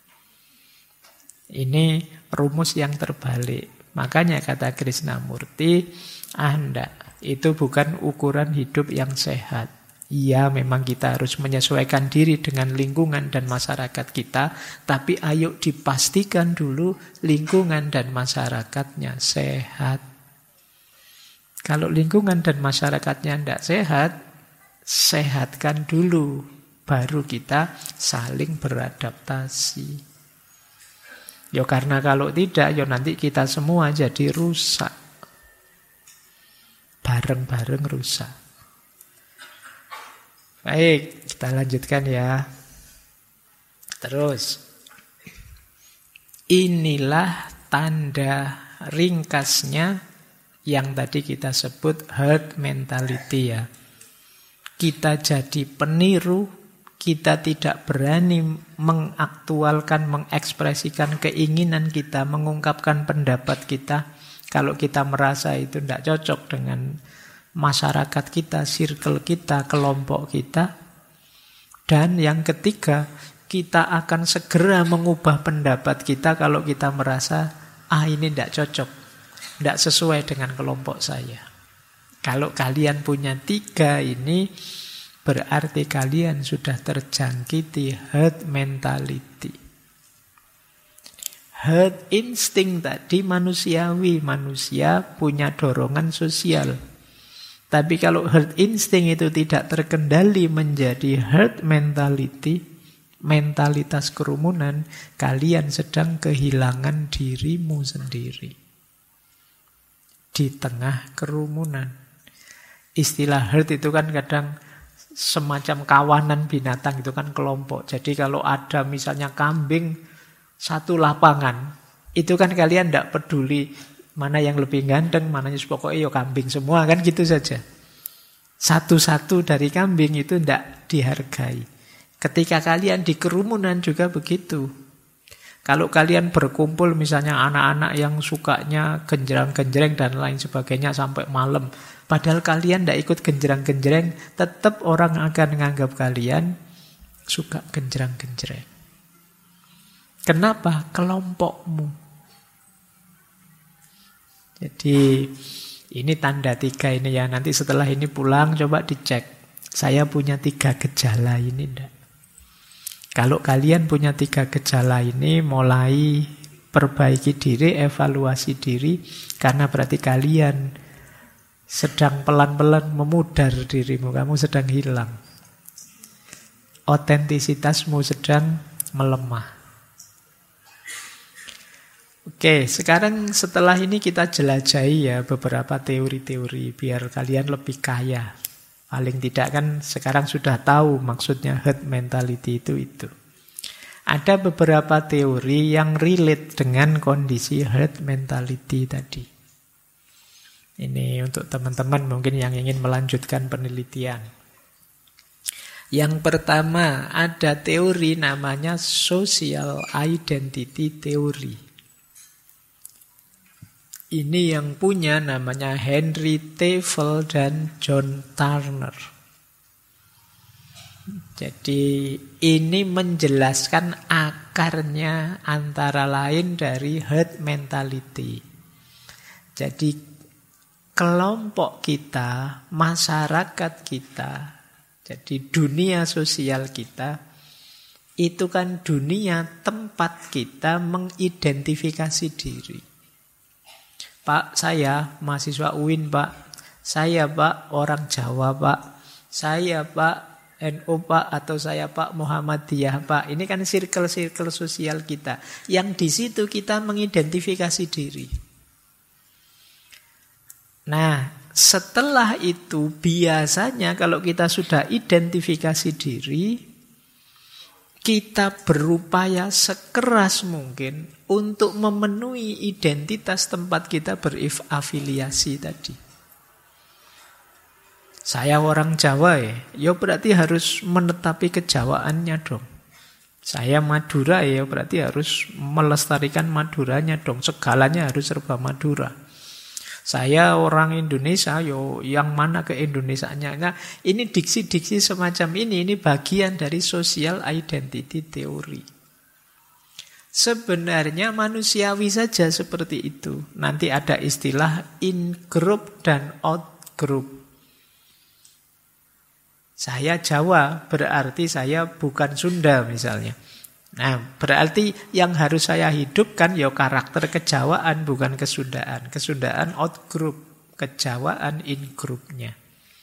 Ini rumus yang terbalik. Makanya kata Krishnamurti, itu bukan ukuran hidup yang sehat. Iya, memang kita harus menyesuaikan diri dengan lingkungan dan masyarakat kita, tapi ayo dipastikan dulu lingkungan dan masyarakatnya sehat. Kalau lingkungan dan masyarakatnya tidak sehat, sehatkan dulu, baru kita saling beradaptasi. Ya karena kalau tidak, ya nanti kita semua jadi rusak. Bareng-bareng rusak. Baik, kita lanjutkan ya. Terus. Inilah tanda ringkasnya yang tadi kita sebut herd mentality ya. Kita jadi peniru, kita tidak berani mengaktualkan, mengekspresikan keinginan kita, mengungkapkan pendapat kita. Kalau kita merasa itu tidak cocok dengan masyarakat kita, circle kita, kelompok kita. Dan yang ketiga, kita akan segera mengubah pendapat kita kalau kita merasa, ini tidak cocok, tidak sesuai dengan kelompok saya. Kalau kalian punya tiga ini, berarti kalian sudah terjangkiti herd mentality. Herd instinct tadi manusiawi. Manusia punya dorongan sosial. Tapi kalau herd instinct itu tidak terkendali menjadi herd mentality, mentalitas kerumunan, kalian sedang kehilangan dirimu sendiri. Di tengah kerumunan. Istilah herd itu kan kadang semacam kawanan binatang, itu kan kelompok. Jadi kalau ada misalnya kambing satu lapangan, itu kan kalian tidak peduli mana yang lebih ganteng, mana pokoknya kambing semua kan gitu saja. Satu-satu dari kambing itu tidak dihargai. Ketika kalian di kerumunan juga begitu. Kalau kalian berkumpul misalnya anak-anak yang sukanya genjreng-genjreng dan lain sebagainya sampai malam, padahal kalian tidak ikut genjreng-genjreng, tetap orang akan menganggap kalian suka genjreng-genjreng. Kenapa? Kelompokmu. Jadi ini tanda tiga ini ya. Nanti setelah ini pulang coba dicek. Saya punya 3 gejala ini enggak? Kalau kalian punya 3 gejala ini, mulai perbaiki diri, evaluasi diri, karena berarti kalian sedang pelan-pelan memudar dirimu, kamu sedang hilang. Otentisitasmu sedang melemah. Oke, sekarang setelah ini kita jelajahi ya beberapa teori-teori biar kalian lebih kaya. Paling tidak kan sekarang sudah tahu maksudnya herd mentality itu. Ada beberapa teori yang relate dengan kondisi herd mentality tadi. Ini untuk teman-teman mungkin yang ingin melanjutkan penelitian. Yang pertama, ada teori namanya social identity theory. Ini yang punya namanya Henry Tevel dan John Turner. Jadi ini menjelaskan akarnya antara lain dari herd mentality. Jadi kelompok kita, masyarakat kita, jadi dunia sosial kita, itu kan dunia tempat kita mengidentifikasi diri. Pak, saya mahasiswa UIN, Pak. Saya, Pak, orang Jawa, Pak. Saya, Pak, NU, Pak. Atau saya, Pak, Muhammadiyah, Pak. Ini kan circle-circle sosial kita. Yang di situ kita mengidentifikasi diri. Nah, setelah itu biasanya kalau kita sudah identifikasi diri, kita berupaya sekeras mungkin untuk memenuhi identitas tempat kita berafiliasi tadi. Saya orang Jawa ya berarti harus menetapi kejawaannya dong. Saya Madura ya berarti harus melestarikan Maduranya dong. Segalanya harus serba Madura. Saya orang Indonesia, yang mana ke Indonesianya? Nah, ini diksi-diksi semacam ini bagian dari social identity theory. Sebenarnya manusiawi saja seperti itu. Nanti ada istilah in-group dan out-group. Saya Jawa, berarti saya bukan Sunda misalnya. Nah, berarti yang harus saya hidupkan ya karakter kejawaan, bukan kesundaan. Kesundaan out group, kejawaan in groupnya.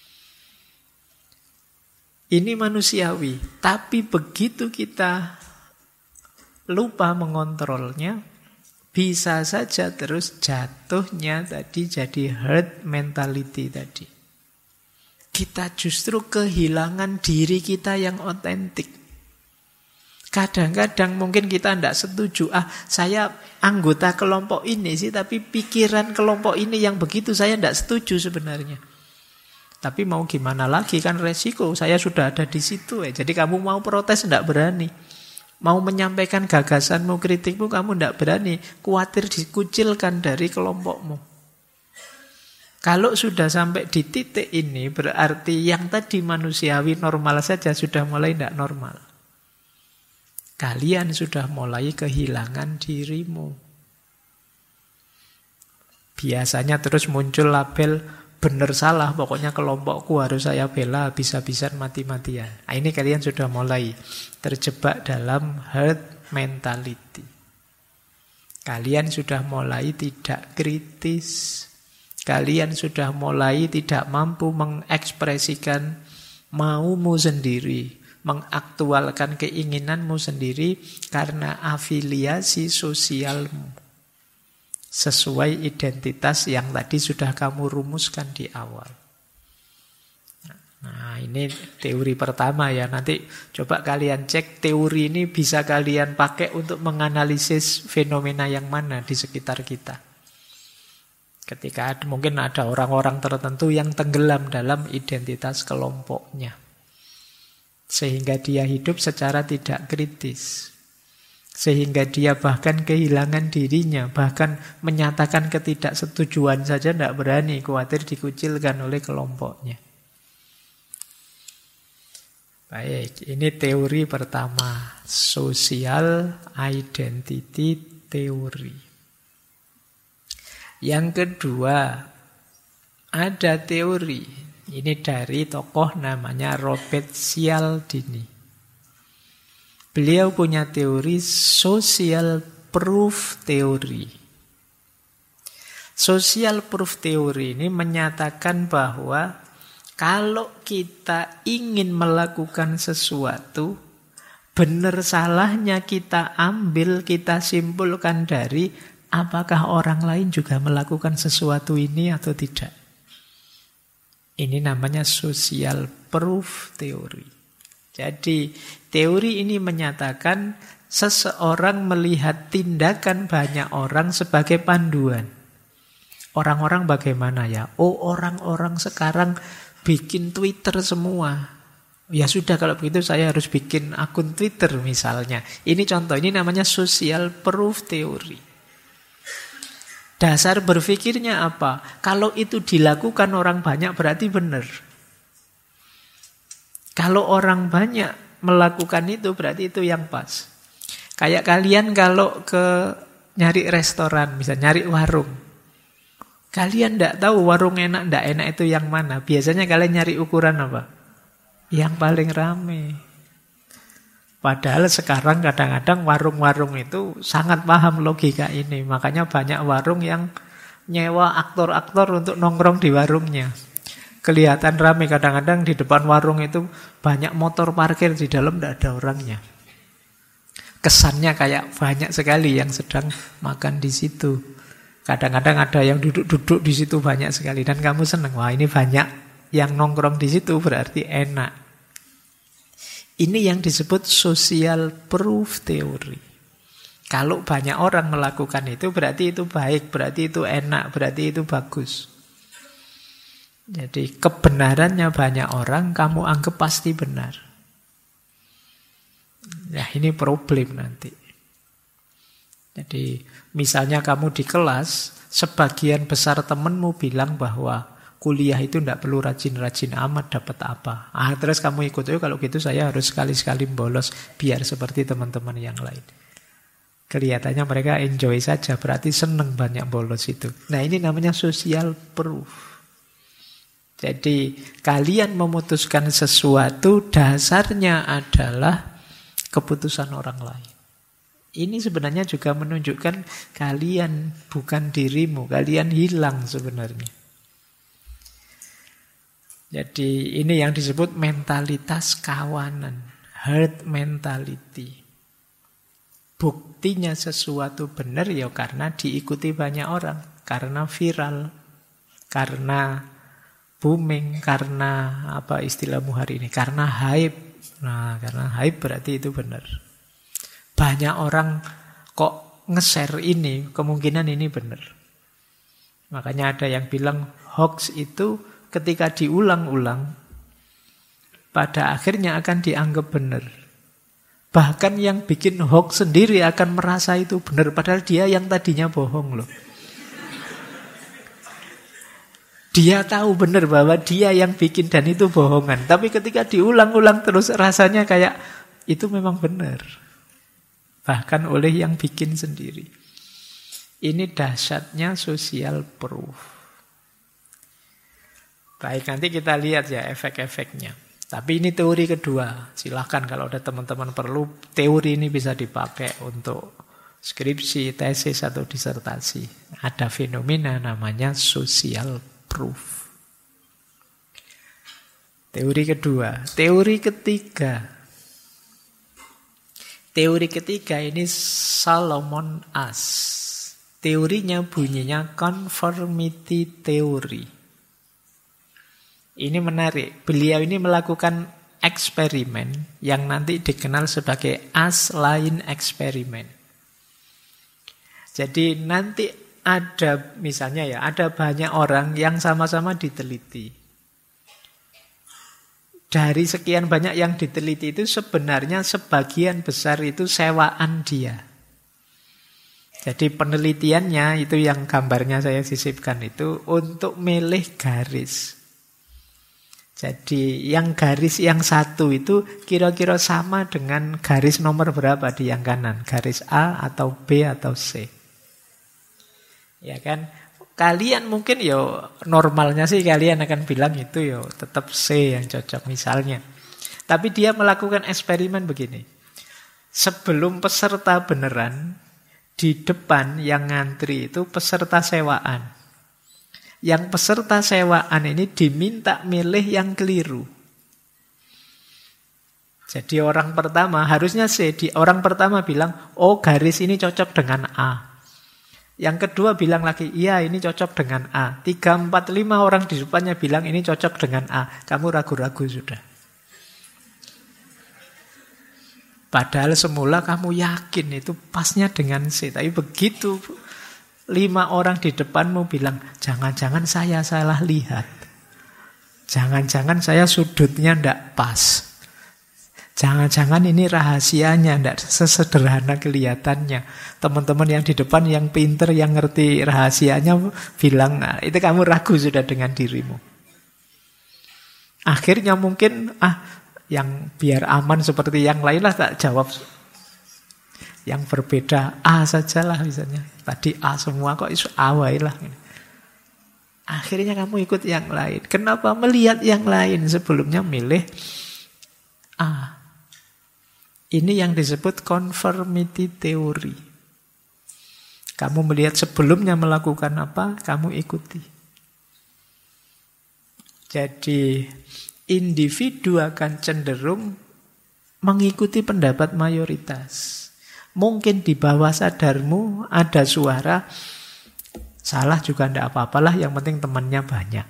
Ini manusiawi, tapi begitu kita lupa mengontrolnya, bisa saja terus jatuhnya tadi jadi herd mentality tadi. Kita justru kehilangan diri kita yang otentik. Kadang-kadang mungkin kita tidak setuju. Saya anggota kelompok ini sih, tapi pikiran kelompok ini yang begitu saya tidak setuju sebenarnya. Tapi mau gimana lagi, kan resiko. Saya sudah ada di situ. Jadi kamu mau protes tidak berani. Mau menyampaikan gagasanmu, kritikmu, kamu tidak berani. Khawatir dikucilkan dari kelompokmu. Kalau sudah sampai di titik ini, berarti yang tadi manusiawi normal saja sudah mulai tidak normal. Kalian sudah mulai kehilangan dirimu. Biasanya terus muncul label benar salah, pokoknya kelompokku harus saya bela habis-habisan mati-matian. Nah, ini kalian sudah mulai terjebak dalam herd mentality. Kalian sudah mulai tidak kritis. Kalian sudah mulai tidak mampu mengekspresikan maumu sendiri, mengaktualkan keinginanmu sendiri karena afiliasi sosialmu sesuai identitas yang tadi sudah kamu rumuskan di awal. Nah, ini teori pertama ya. Nanti coba kalian cek teori ini bisa kalian pakai untuk menganalisis fenomena yang mana di sekitar kita. Ketika mungkin ada orang-orang tertentu yang tenggelam dalam identitas kelompoknya, sehingga dia hidup secara tidak kritis. Sehingga dia bahkan kehilangan dirinya, bahkan menyatakan ketidaksetujuan saja tidak berani, khawatir dikucilkan oleh kelompoknya. Baik, ini teori pertama, social identity theory. Yang kedua, ada teori, ini dari tokoh namanya Robert Cialdini. Beliau punya teori social proof theory. Social proof theory ini menyatakan bahwa kalau kita ingin melakukan sesuatu, benar salahnya kita ambil, kita simpulkan dari apakah orang lain juga melakukan sesuatu ini atau tidak. Ini namanya social proof theory. Jadi teori ini menyatakan seseorang melihat tindakan banyak orang sebagai panduan. Orang-orang bagaimana ya? Oh, orang-orang sekarang bikin Twitter semua. Ya sudah, kalau begitu saya harus bikin akun Twitter misalnya. Ini contoh, ini namanya social proof theory. Dasar berpikirnya apa? Kalau itu dilakukan orang banyak berarti benar. Kalau orang banyak melakukan itu berarti itu yang pas. Kayak kalian kalau ke nyari restoran, misalnya nyari warung. Kalian tidak tahu warung enak, tidak enak itu yang mana. Biasanya kalian nyari ukuran apa? Yang paling rame. Padahal sekarang kadang-kadang warung-warung itu sangat paham logika ini. Makanya banyak warung yang nyewa aktor-aktor untuk nongkrong di warungnya. Kelihatan rame, kadang-kadang di depan warung itu banyak motor parkir, di dalam tidak ada orangnya. Kesannya kayak banyak sekali yang sedang makan di situ. Kadang-kadang ada yang duduk-duduk di situ banyak sekali dan kamu senang. Wah, ini banyak yang nongkrong di situ berarti enak. Ini yang disebut social proof theory. Kalau banyak orang melakukan itu berarti itu baik, berarti itu enak, berarti itu bagus. Jadi kebenarannya banyak orang kamu anggap pasti benar. Nah, ini problem nanti. Jadi misalnya kamu di kelas, sebagian besar temenmu bilang bahwa kuliah itu tidak perlu rajin-rajin amat dapat apa. Terus kamu ikut, kalau gitu saya harus sekali-sekali bolos biar seperti teman-teman yang lain. Kelihatannya mereka enjoy saja, berarti seneng banyak bolos itu. Nah, ini namanya social proof. Jadi kalian memutuskan sesuatu dasarnya adalah keputusan orang lain. Ini sebenarnya juga menunjukkan kalian bukan dirimu, kalian hilang sebenarnya. Jadi ini yang disebut mentalitas kawanan, herd mentality. Buktinya sesuatu benar ya karena diikuti banyak orang, karena viral, karena booming, karena apa istilahmu hari ini, karena hype. Nah, karena hype berarti itu benar. Banyak orang kok nge-share ini, kemungkinan ini benar. Makanya ada yang bilang hoax itu ketika diulang-ulang, pada akhirnya akan dianggap benar. Bahkan yang bikin hoax sendiri akan merasa itu benar, padahal dia yang tadinya bohong loh. Dia tahu benar bahwa dia yang bikin dan itu bohongan. Tapi ketika diulang-ulang terus rasanya kayak itu memang benar. Bahkan oleh yang bikin sendiri. Ini dahsyatnya social proof. Baik, nanti kita lihat ya efek-efeknya. Tapi ini teori kedua. Silahkan kalau ada teman-teman perlu, teori ini bisa dipakai untuk skripsi, tesis, atau disertasi. Ada fenomena namanya social proof. Teori kedua. Teori ketiga. Teori ketiga ini Solomon Asch. Teorinya bunyinya conformity theory. Ini menarik. Beliau ini melakukan eksperimen yang nanti dikenal sebagai Asch-Line eksperimen. Jadi nanti ada misalnya ya, ada banyak orang yang sama-sama diteliti. Dari sekian banyak yang diteliti itu sebenarnya sebagian besar itu sewaan dia. Jadi penelitiannya itu yang gambarnya saya sisipkan itu untuk milih garis. Jadi yang garis yang satu itu kira-kira sama dengan garis nomor berapa di yang kanan. Garis A atau B atau C. Ya kan? Kalian mungkin normalnya sih kalian akan bilang itu tetap C yang cocok misalnya. Tapi dia melakukan eksperimen begini. Sebelum peserta beneran, di depan yang ngantri itu peserta sewaan. Yang peserta sewaan ini diminta milih yang keliru. Jadi orang pertama harusnya C. Orang pertama bilang, oh garis ini cocok dengan A. Yang kedua bilang lagi, iya ini cocok dengan A. 3, 4, 5 orang di depannya bilang ini cocok dengan A. Kamu ragu-ragu sudah. Padahal semula kamu yakin itu pasnya dengan C. Tapi begitu 5 orang di depanmu bilang, jangan-jangan saya salah lihat. Jangan-jangan saya sudutnya ndak pas. Jangan-jangan ini rahasianya, ndak sesederhana kelihatannya. Teman-teman yang di depan, yang pinter, yang ngerti rahasianya bilang, nah, itu kamu ragu sudah dengan dirimu. Akhirnya mungkin, yang biar aman seperti yang lain lah, tak jawab yang berbeda A sajalah misalnya. Tadi A semua kok isu awai lah. Akhirnya kamu ikut yang lain. Kenapa? Melihat yang lain sebelumnya milih A. Ini yang disebut conformity theory. Kamu melihat sebelumnya melakukan apa, kamu ikuti. Jadi individu akan cenderung mengikuti pendapat mayoritas. Mungkin di bawah sadarmu ada suara, salah juga tidak apa-apalah, yang penting temannya banyak.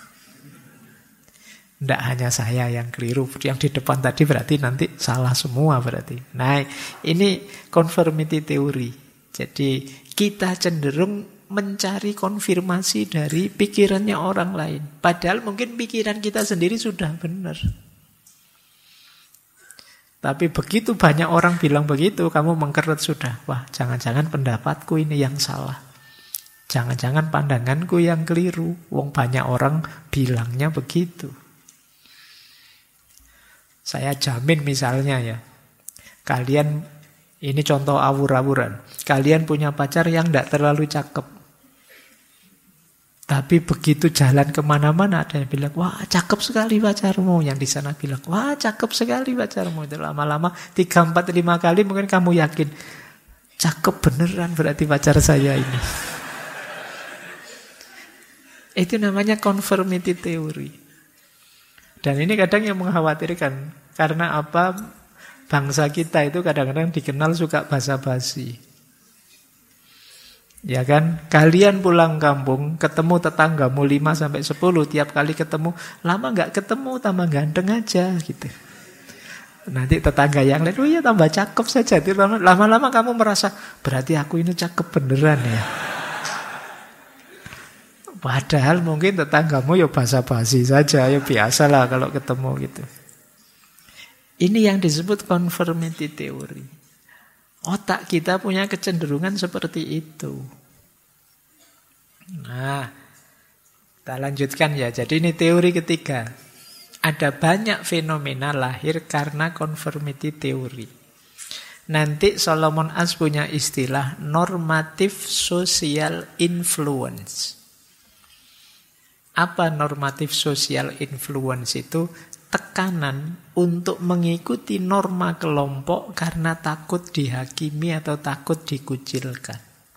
Tidak hanya saya yang keliru, yang di depan tadi berarti nanti salah semua berarti. Nah, ini conformity theory. Jadi kita cenderung mencari konfirmasi dari pikirannya orang lain. Padahal mungkin pikiran kita sendiri sudah benar. Tapi begitu banyak orang bilang begitu, kamu mengkeret sudah. Wah, jangan-jangan pendapatku ini yang salah. Jangan-jangan pandanganku yang keliru. Wong banyak orang bilangnya begitu. Saya jamin misalnya ya, kalian, ini contoh awur-awuran, kalian punya pacar yang tidak terlalu cakep. Tapi begitu jalan kemana-mana ada yang bilang, wah cakep sekali pacarmu. Yang di sana bilang, wah cakep sekali pacarmu. Itu lama-lama 3, 4, 5 kali mungkin kamu yakin, cakep beneran berarti pacar saya ini. Itu namanya conformity theory. Dan ini kadang yang mengkhawatirkan. Karena apa? Bangsa kita itu kadang-kadang dikenal suka basa-basi. Ya kan? Kalian pulang kampung, ketemu tetanggamu 5-10, tiap kali ketemu, lama nggak ketemu, tambah ganteng aja gitu. Nanti tetangga yang lain, oh iya tambah cakep saja. Lama-lama kamu merasa, berarti aku ini cakep beneran ya. Padahal mungkin tetanggamu ya basa-basi saja, ya biasalah kalau ketemu gitu. Ini yang disebut conformity theory. Otak kita punya kecenderungan seperti itu. Nah, kita lanjutkan ya. Jadi ini teori ketiga. Ada banyak fenomena lahir karena conformity theory. Nanti Solomon Asch punya istilah normative social influence. Apa normatif social influence itu? Tekanan untuk mengikuti norma kelompok karena takut dihakimi atau takut dikucilkan.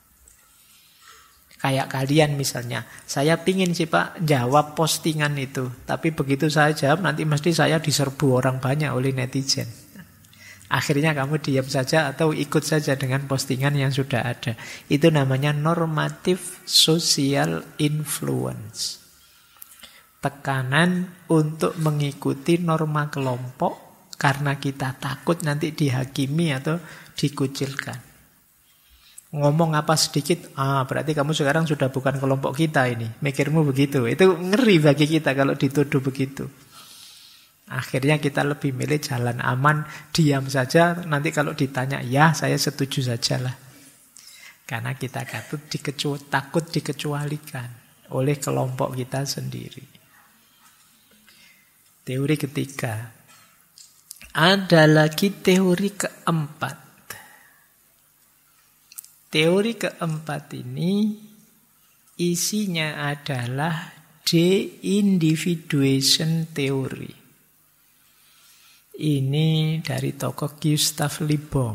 Kayak kalian misalnya, saya pingin sih Pak jawab postingan itu, tapi begitu saya jawab nanti mesti saya diserbu orang banyak oleh netizen. Akhirnya kamu diam saja atau ikut saja dengan postingan yang sudah ada. Itu namanya normatif social influence. Tekanan untuk mengikuti norma kelompok karena kita takut nanti dihakimi atau dikucilkan. Ngomong apa sedikit, berarti kamu sekarang sudah bukan kelompok kita ini. Mikirmu begitu. Itu ngeri bagi kita kalau dituduh begitu. Akhirnya kita lebih milih jalan aman, diam saja. Nanti kalau ditanya, ya saya setuju sajalah. Karena kita takut dikecualikan oleh kelompok kita sendiri. Teori ketiga. Ada lagi teori keempat. Teori keempat ini isinya adalah de-individuation theory. Ini dari tokoh Gustave Le Bon.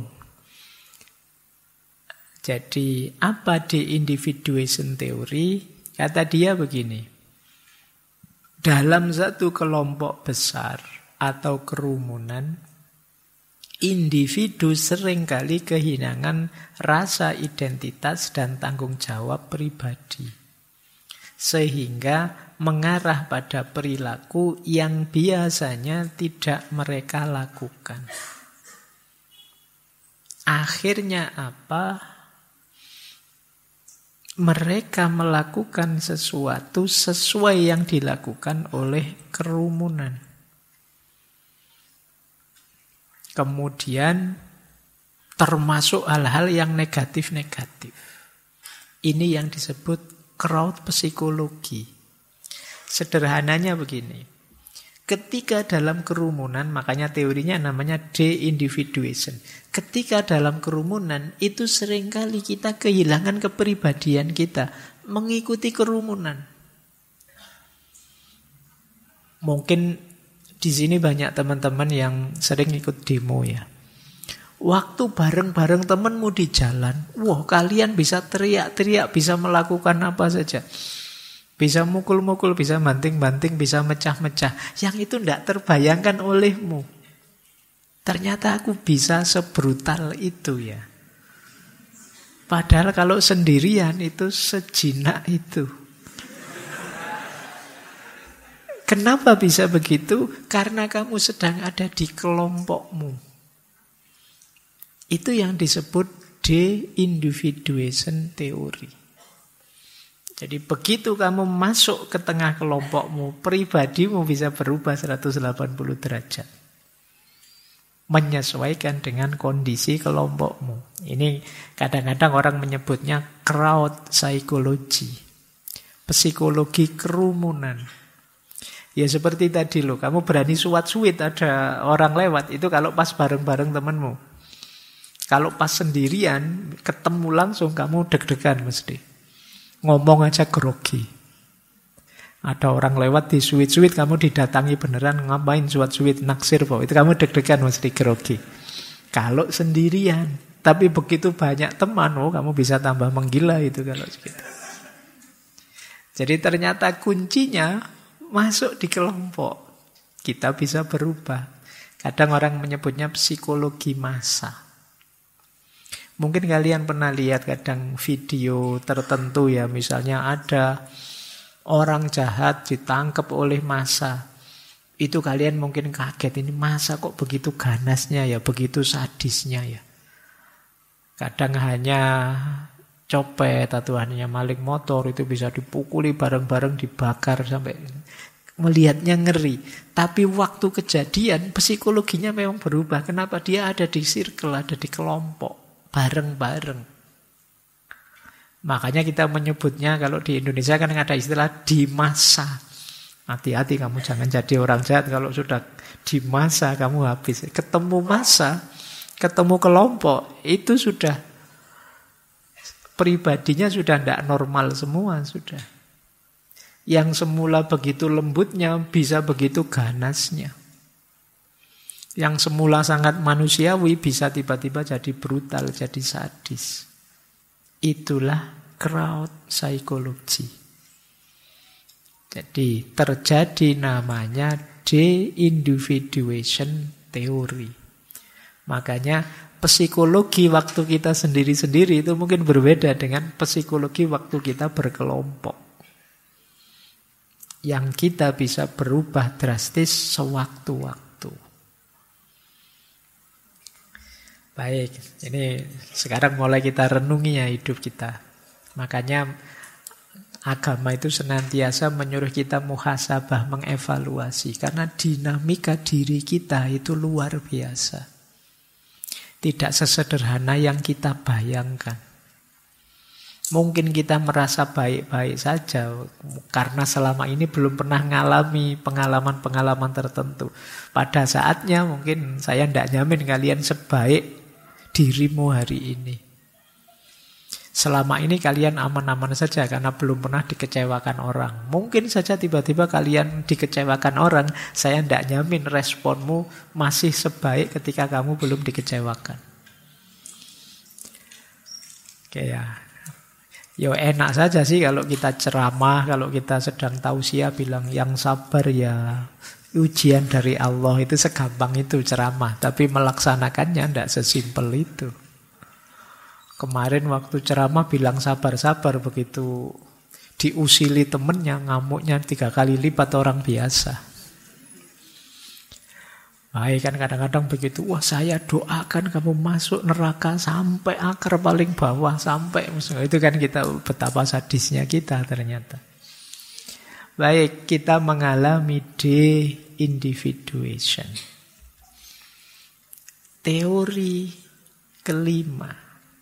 Jadi apa de-individuation theory? Kata dia begini. Dalam satu kelompok besar atau kerumunan, individu seringkali kehilangan rasa identitas dan tanggung jawab pribadi. Sehingga mengarah pada perilaku yang biasanya tidak mereka lakukan. Akhirnya apa? mereka melakukan sesuatu sesuai yang dilakukan oleh kerumunan. Kemudian termasuk hal-hal yang negatif-negatif. Ini yang disebut crowd psikologi. Sederhananya begini. Ketika dalam kerumunan, makanya teorinya namanya de-individuation. Ketika dalam kerumunan, itu seringkali kita kehilangan kepribadian kita, mengikuti kerumunan. Mungkin di sini banyak teman-teman yang sering ikut demo ya. Waktu bareng-bareng temanmu di jalan, wah kalian bisa teriak-teriak, bisa melakukan apa saja. Bisa mukul-mukul, bisa banting-banting, bisa mecah-mecah. Yang itu tidak terbayangkan olehmu. Ternyata aku bisa sebrutal itu ya. Padahal kalau sendirian itu sejinak itu. Kenapa bisa begitu? Karena kamu sedang ada di kelompokmu. Itu yang disebut de-individuation theory. Jadi begitu kamu masuk ke tengah kelompokmu, pribadimu bisa berubah 180 derajat. Menyesuaikan dengan kondisi kelompokmu. Ini kadang-kadang orang menyebutnya crowd psychology. Psikologi kerumunan. Ya seperti tadi loh, kamu berani suat-suit ada orang lewat, itu kalau pas bareng-bareng temanmu. Kalau pas sendirian, ketemu langsung kamu deg-degan mesti. Ngomong aja grogi. Ada orang lewat di suit-suit, kamu didatangi beneran, ngapain suat-suit naksir po. Itu kamu deg-degan mesti grogi. Kalau sendirian, tapi begitu banyak teman, kamu bisa tambah menggila itu kalau segitu. Jadi ternyata kuncinya masuk di kelompok. Kita bisa berubah. Kadang orang menyebutnya psikologi massa. Mungkin kalian pernah lihat kadang video tertentu ya, misalnya ada orang jahat ditangkap oleh massa. Itu kalian mungkin kaget, ini massa kok begitu ganasnya ya, begitu sadisnya ya. Kadang hanya copet atau hanya maling motor itu bisa dipukuli bareng-bareng, dibakar sampai melihatnya ngeri. Tapi waktu kejadian psikologinya memang berubah. Kenapa? Dia ada di circle, ada di kelompok. Bareng-bareng. Makanya kita menyebutnya kalau di Indonesia kan ada istilah di massa. Hati-hati kamu jangan jadi orang jahat kalau sudah di massa kamu habis. Ketemu massa, ketemu kelompok, itu sudah pribadinya sudah tidak normal semua sudah. Yang semula begitu lembutnya bisa begitu ganasnya. Yang semula sangat manusiawi bisa tiba-tiba jadi brutal, jadi sadis. Itulah crowd psychology. Jadi terjadi namanya de-individuation theory. Makanya psikologi waktu kita sendiri-sendiri itu mungkin berbeda dengan psikologi waktu kita berkelompok. Yang kita bisa berubah drastis sewaktu-waktu. Baik, ini sekarang mulai kita renungi ya hidup kita. Makanya agama itu senantiasa menyuruh kita muhasabah, mengevaluasi. Karena dinamika diri kita itu luar biasa. Tidak sesederhana yang kita bayangkan. Mungkin kita merasa baik-baik saja karena selama ini belum pernah mengalami pengalaman-pengalaman tertentu. Pada saatnya mungkin saya tidak nyamin kalian sebaik dirimu hari ini. Selama ini kalian aman-aman saja karena belum pernah dikecewakan orang. Mungkin saja tiba-tiba kalian dikecewakan orang, saya tidak nyamin responmu masih sebaik ketika kamu belum dikecewakan. Oke ya. Ya enak saja sih kalau kita ceramah, kalau kita sedang tausiah bilang yang sabar ya ujian dari Allah, itu segampang itu ceramah. Tapi melaksanakannya tidak sesimpel itu. Kemarin waktu ceramah bilang sabar-sabar, begitu diusili temennya, ngamuknya 3 kali lipat orang biasa. Baik kan kadang-kadang begitu, wah saya doakan kamu masuk neraka sampai akar paling bawah, sampai misalnya. Itu kan kita betapa sadisnya kita ternyata. Baik, kita mengalami de-individuation. Teori kelima.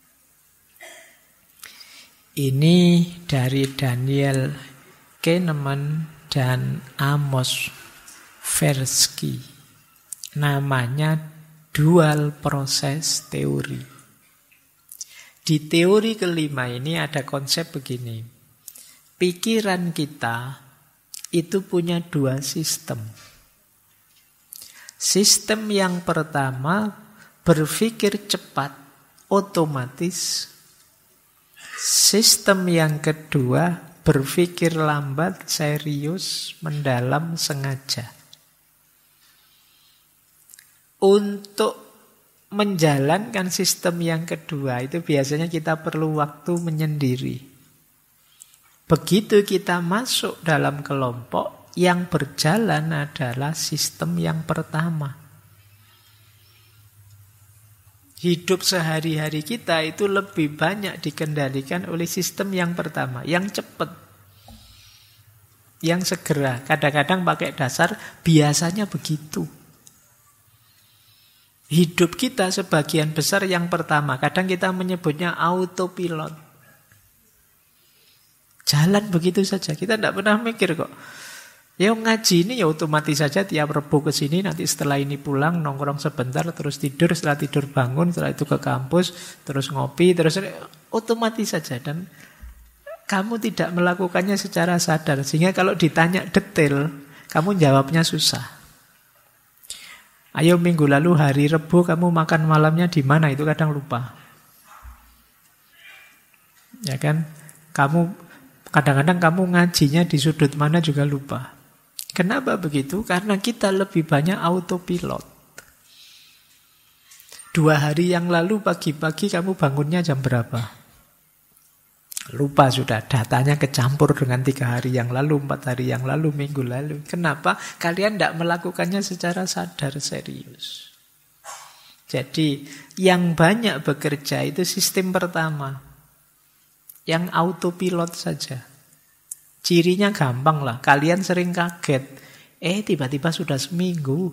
Ini dari Daniel Kahneman dan Amos Tversky. Namanya dual proses teori. Di teori kelima ini ada konsep begini. Pikiran kita itu punya dua sistem. Sistem yang pertama berpikir cepat, otomatis. Sistem yang kedua berpikir lambat, serius, mendalam, sengaja. Untuk menjalankan sistem yang kedua itu biasanya kita perlu waktu menyendiri. Begitu kita masuk dalam kelompok, yang berjalan adalah sistem yang pertama. Hidup sehari-hari kita itu lebih banyak dikendalikan oleh sistem yang pertama, yang cepat, yang segera. Kadang-kadang pakai dasar biasanya begitu. Hidup kita sebagian besar yang pertama. Kadang kita menyebutnya autopilot. Jalan begitu saja. Kita tidak pernah mikir kok. Ya ngaji ini ya otomatis saja tiap Rebo ke sini. Nanti setelah ini pulang nongkrong sebentar. Terus tidur. Setelah tidur bangun. Setelah itu ke kampus. Terus ngopi. Terus otomatis saja. Dan kamu tidak melakukannya secara sadar. Sehingga kalau ditanya detail. Kamu jawabnya susah. Ayo minggu lalu hari Rebo kamu makan malamnya di mana? Itu kadang lupa. Ya kan? Kadang-kadang kamu ngajinya di sudut mana juga lupa. Kenapa begitu? Karena kita lebih banyak autopilot. 2 hari yang lalu pagi-pagi kamu bangunnya jam berapa? Lupa sudah, datanya kecampur dengan 3 hari yang lalu, 4 hari yang lalu, minggu lalu. Kenapa? Kalian tidak melakukannya secara sadar, serius. Jadi, yang banyak bekerja itu sistem pertama. Yang autopilot saja. Cirinya gampang lah, kalian sering kaget. Tiba-tiba sudah seminggu.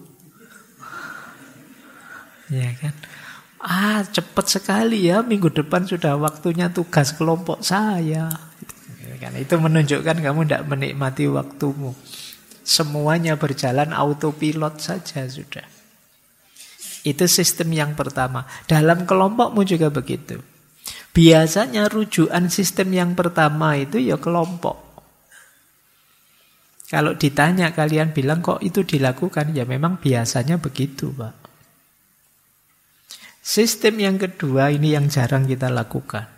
Ya kan? Cepat sekali ya, minggu depan sudah waktunya tugas kelompok saya. Itu menunjukkan kamu tidak menikmati waktumu. Semuanya berjalan autopilot saja sudah. Itu sistem yang pertama. Dalam kelompokmu juga begitu. Biasanya rujukan sistem yang pertama itu ya kelompok. Kalau ditanya kalian bilang kok itu dilakukan, ya memang biasanya begitu, Pak. Sistem yang kedua ini yang jarang kita lakukan.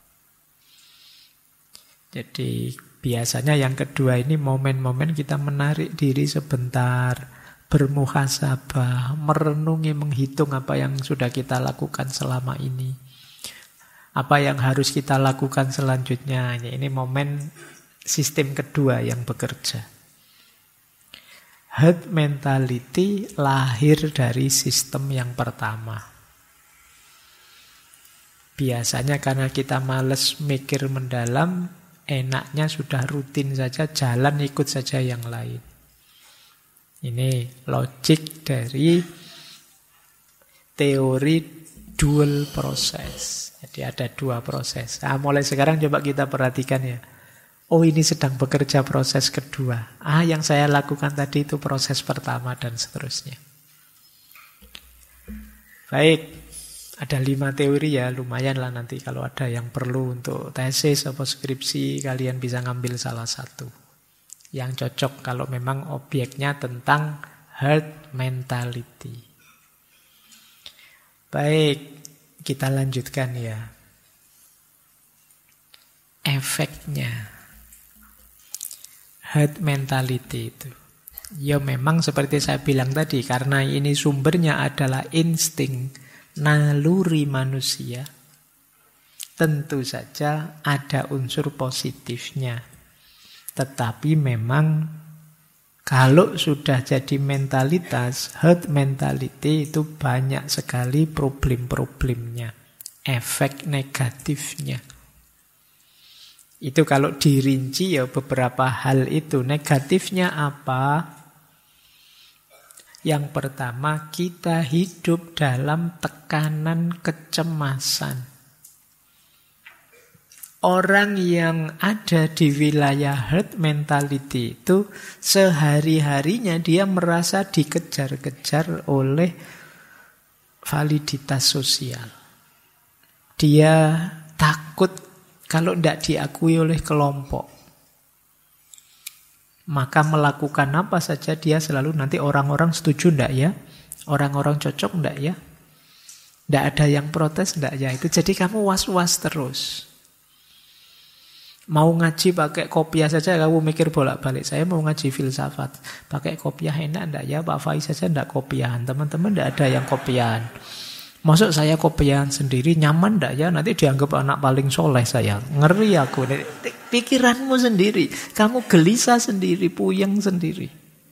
Jadi biasanya yang kedua ini momen-momen kita menarik diri sebentar, bermuhasabah, merenungi, menghitung apa yang sudah kita lakukan selama ini. Apa yang harus kita lakukan selanjutnya. Ini momen sistem kedua yang bekerja. Herd mentality lahir dari sistem yang pertama. Biasanya karena kita malas mikir mendalam, enaknya sudah rutin saja, jalan ikut saja yang lain. Ini logik dari teori dual proses. Jadi ada 2 proses. Mulai sekarang coba kita perhatikan ya. Ini sedang bekerja proses kedua. Yang saya lakukan tadi itu proses pertama dan seterusnya. Baik. Ada 5 teori ya, lumayan lah nanti kalau ada yang perlu untuk tesis atau skripsi, kalian bisa ngambil salah satu. Yang cocok kalau memang objeknya tentang herd mentality. Baik, kita lanjutkan ya. Efeknya herd mentality itu. Ya memang seperti saya bilang tadi, karena ini sumbernya adalah insting, naluri manusia, tentu saja ada unsur positifnya. Tetapi memang Kalau sudah jadi mentalitas, herd mentality, itu banyak sekali problem-problemnya, efek negatifnya. Itu kalau dirinci ya beberapa hal itu. Negatifnya apa? Yang pertama, kita hidup dalam tekanan kecemasan. Orang yang ada di wilayah herd mentality itu sehari-harinya dia merasa dikejar-kejar oleh validitas sosial. Dia takut kalau tidak diakui oleh kelompok. Maka melakukan apa saja dia selalu nanti orang-orang setuju tidak ya? Orang-orang cocok tidak ya? Tidak ada yang protes tidak ya? Itu jadi kamu was-was terus. Mau ngaji pakai kopiah saja kamu mikir bolak-balik. Saya mau ngaji filsafat. Pakai kopiah enak enggak ya? Pak Faiz saja enggak kopiahan. Teman-teman enggak ada yang kopiahan. Masuk saya kopiahan sendiri nyaman enggak ya? Nanti dianggap anak paling soleh saya. Ngeri aku. Pikiranmu sendiri. Kamu gelisah sendiri, puyeng sendiri.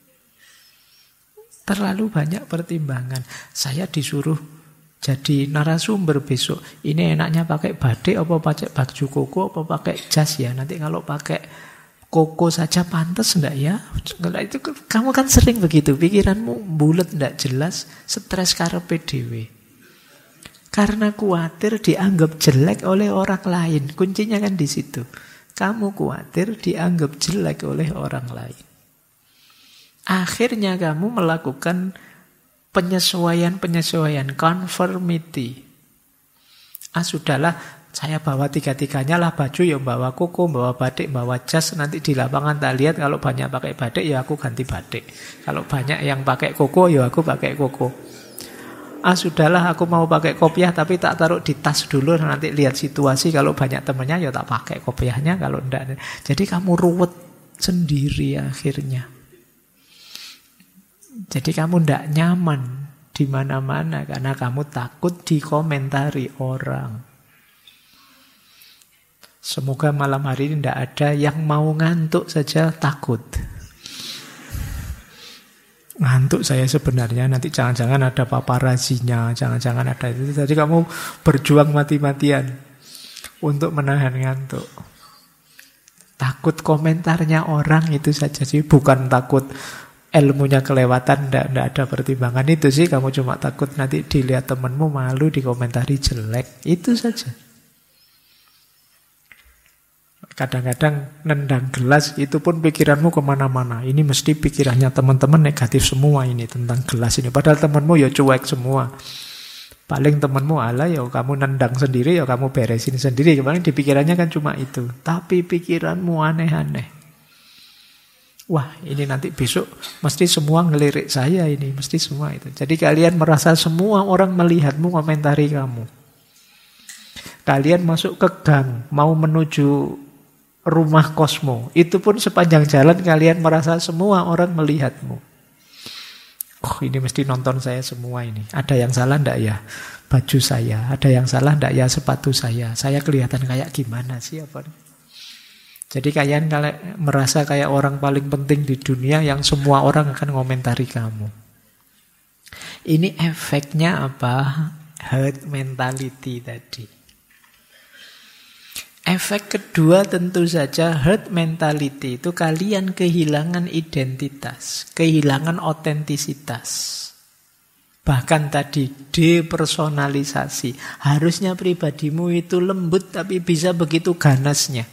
Terlalu banyak pertimbangan. Saya disuruh jadi narasumber besok. Ini enaknya pakai batik apa pakai baju koko apa pakai jas ya. Nanti kalau pakai koko saja pantas enggak ya? Itu kamu kan sering begitu. Pikiranmu bulat enggak jelas, stres karepe dhewe. Karena khawatir dianggap jelek oleh orang lain. Kuncinya kan di situ. Kamu khawatir dianggap jelek oleh orang lain. Akhirnya kamu melakukan penyesuaian, conformity. Sudahlah, saya bawa tiga-tiganya lah, baju ya bawa koko, bawa batik, bawa jas. Nanti di lapangan tak lihat kalau banyak pakai batik ya aku ganti batik. Kalau banyak yang pakai koko ya aku pakai koko. Sudahlah, aku mau pakai kopiah tapi tak taruh di tas dulu. Nanti lihat situasi, kalau banyak temannya ya tak pakai kopiahnya, kalau enggak. Jadi kamu ruwet sendiri akhirnya. Jadi kamu tidak nyaman di mana-mana karena kamu takut dikomentari orang. Semoga malam hari ini tidak ada yang mau ngantuk saja takut. Ngantuk saya sebenarnya, nanti jangan-jangan ada paparazinya, jangan-jangan ada itu. Jadi kamu berjuang mati-matian untuk menahan ngantuk. Takut komentarnya orang itu saja sih, bukan takut ilmunya kelewatan, tidak ada pertimbangan itu sih. Kamu cuma takut nanti dilihat temanmu malu, dikomentari jelek. Itu saja. Kadang-kadang nendang gelas, itu pun pikiranmu kemana-mana. Ini mesti pikirannya teman-teman negatif semua ini tentang gelas ini. Padahal temanmu ya cuek semua. Paling temanmu ala ya kamu nendang sendiri, ya kamu beresin sendiri. Kemarin di pikirannya kan cuma itu. Tapi pikiranmu aneh-aneh. Wah, ini nanti besok mesti semua ngelirik saya ini, mesti semua itu. Jadi kalian merasa semua orang melihatmu, komentari kamu. Kalian masuk ke gang, mau menuju rumah Kosmo, itu pun sepanjang jalan kalian merasa semua orang melihatmu. Oh, ini mesti nonton saya semua ini. Ada yang salah enggak ya? Baju saya. Ada yang salah enggak ya? Sepatu saya. Saya kelihatan kayak gimana sih? Apa? Jadi kalian merasa kayak orang paling penting di dunia yang semua orang akan ngomentari kamu. Ini efeknya apa? Herd mentality tadi. Efek kedua tentu saja herd mentality itu kalian kehilangan identitas, kehilangan otentisitas. Bahkan tadi depersonalisasi. Harusnya pribadimu itu lembut tapi bisa begitu ganasnya.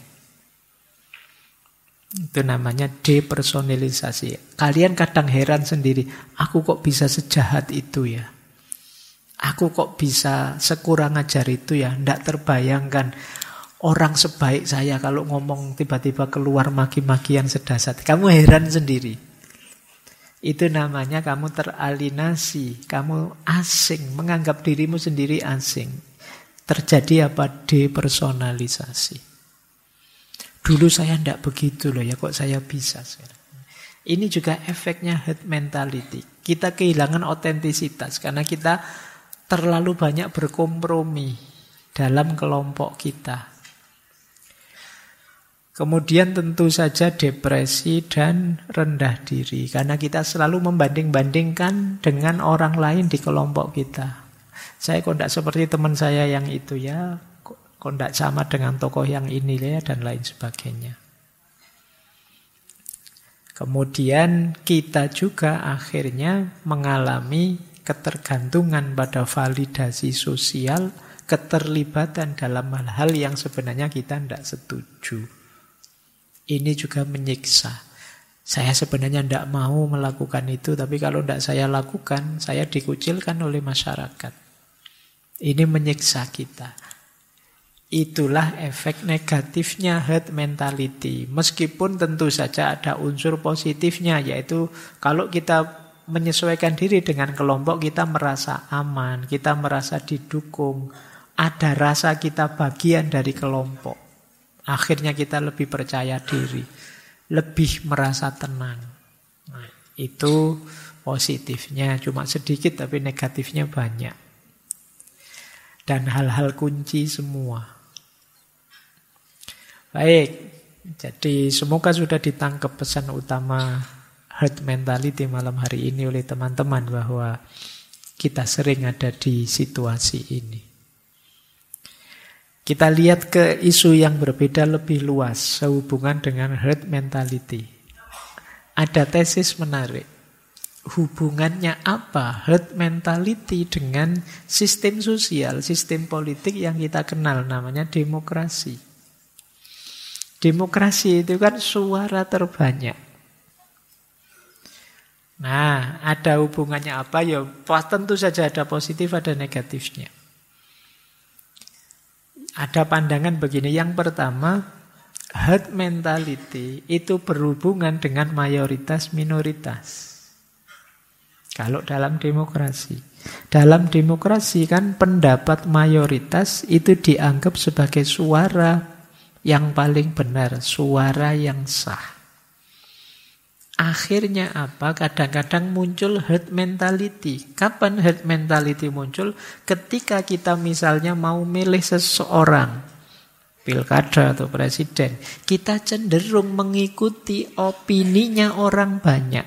Itu namanya depersonalisasi. Kalian kadang heran sendiri, aku kok bisa sejahat itu ya? Aku kok bisa sekurang ajar itu ya? Tidak terbayangkan orang sebaik saya kalau ngomong tiba-tiba keluar maki-makian sedasat. Kamu heran sendiri. Itu namanya kamu teralinasi, kamu asing, menganggap dirimu sendiri asing. Terjadi apa? Depersonalisasi. Dulu saya tidak begitu loh ya, kok saya bisa sekarang. Ini juga efeknya herd mentality. Kita kehilangan otentisitas karena kita terlalu banyak berkompromi dalam kelompok kita. Kemudian tentu saja depresi dan rendah diri. Karena kita selalu membanding-bandingkan dengan orang lain di kelompok kita. Saya kok tidak seperti teman saya yang itu ya. Kok tidak sama dengan tokoh yang ini ya, dan lain sebagainya. Kemudian kita juga akhirnya mengalami ketergantungan pada validasi sosial, keterlibatan dalam hal-hal yang sebenarnya kita tidak setuju. Ini juga menyiksa. Saya sebenarnya tidak mau melakukan itu, tapi kalau tidak saya lakukan, saya dikucilkan oleh masyarakat. Ini menyiksa kita. Itulah efek negatifnya herd mentality. Meskipun tentu saja ada unsur positifnya, yaitu kalau kita menyesuaikan diri dengan kelompok, kita merasa aman, kita merasa didukung, ada rasa kita bagian dari kelompok. Akhirnya kita lebih percaya diri, lebih merasa tenang. Nah, itu positifnya, cuma sedikit tapi negatifnya banyak. Dan hal-hal kunci semua. Baik, jadi semoga sudah ditangkap pesan utama herd mentality malam hari ini oleh teman-teman, bahwa kita sering ada di situasi ini. Kita lihat ke isu yang berbeda lebih luas sehubungan dengan herd mentality. Ada tesis menarik. Hubungannya apa herd mentality dengan sistem sosial, sistem politik yang kita kenal, namanya demokrasi. Demokrasi itu kan suara terbanyak. Nah, ada hubungannya apa? Ya, tentu saja ada positif, ada negatifnya. Ada pandangan begini. Yang pertama, herd mentality itu berhubungan dengan mayoritas minoritas. Kalau dalam demokrasi. Dalam demokrasi kan pendapat mayoritas itu dianggap sebagai suara yang paling benar, suara yang sah. Akhirnya apa? Kadang-kadang muncul herd mentality. Kapan herd mentality muncul? Ketika kita misalnya mau milih seseorang, pilkada atau presiden, kita cenderung mengikuti opininya orang banyak.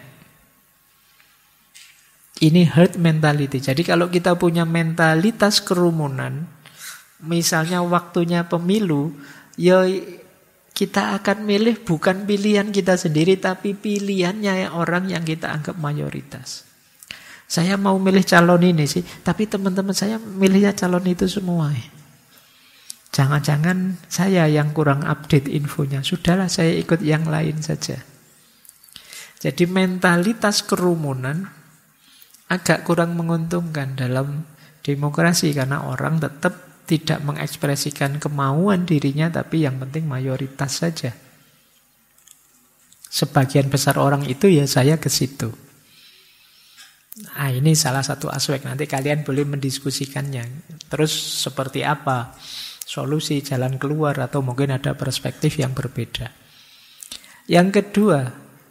Ini herd mentality. Jadi kalau kita punya mentalitas kerumunan, misalnya waktunya pemilu, ya kita akan milih bukan pilihan kita sendiri, tapi pilihannya orang yang kita anggap mayoritas. Saya mau milih calon ini sih, tapi teman-teman saya milihnya calon itu semua. Jangan-jangan saya yang kurang update infonya. Sudahlah, saya ikut yang lain saja. Jadi mentalitas kerumunan agak kurang menguntungkan dalam demokrasi, karena orang tetap tidak mengekspresikan kemauan dirinya, tapi yang penting mayoritas saja. Sebagian besar orang itu ya saya ke situ. Nah, ini salah satu aspek. Nanti kalian boleh mendiskusikannya. Terus seperti apa solusi, jalan keluar, atau mungkin ada perspektif yang berbeda. Yang kedua,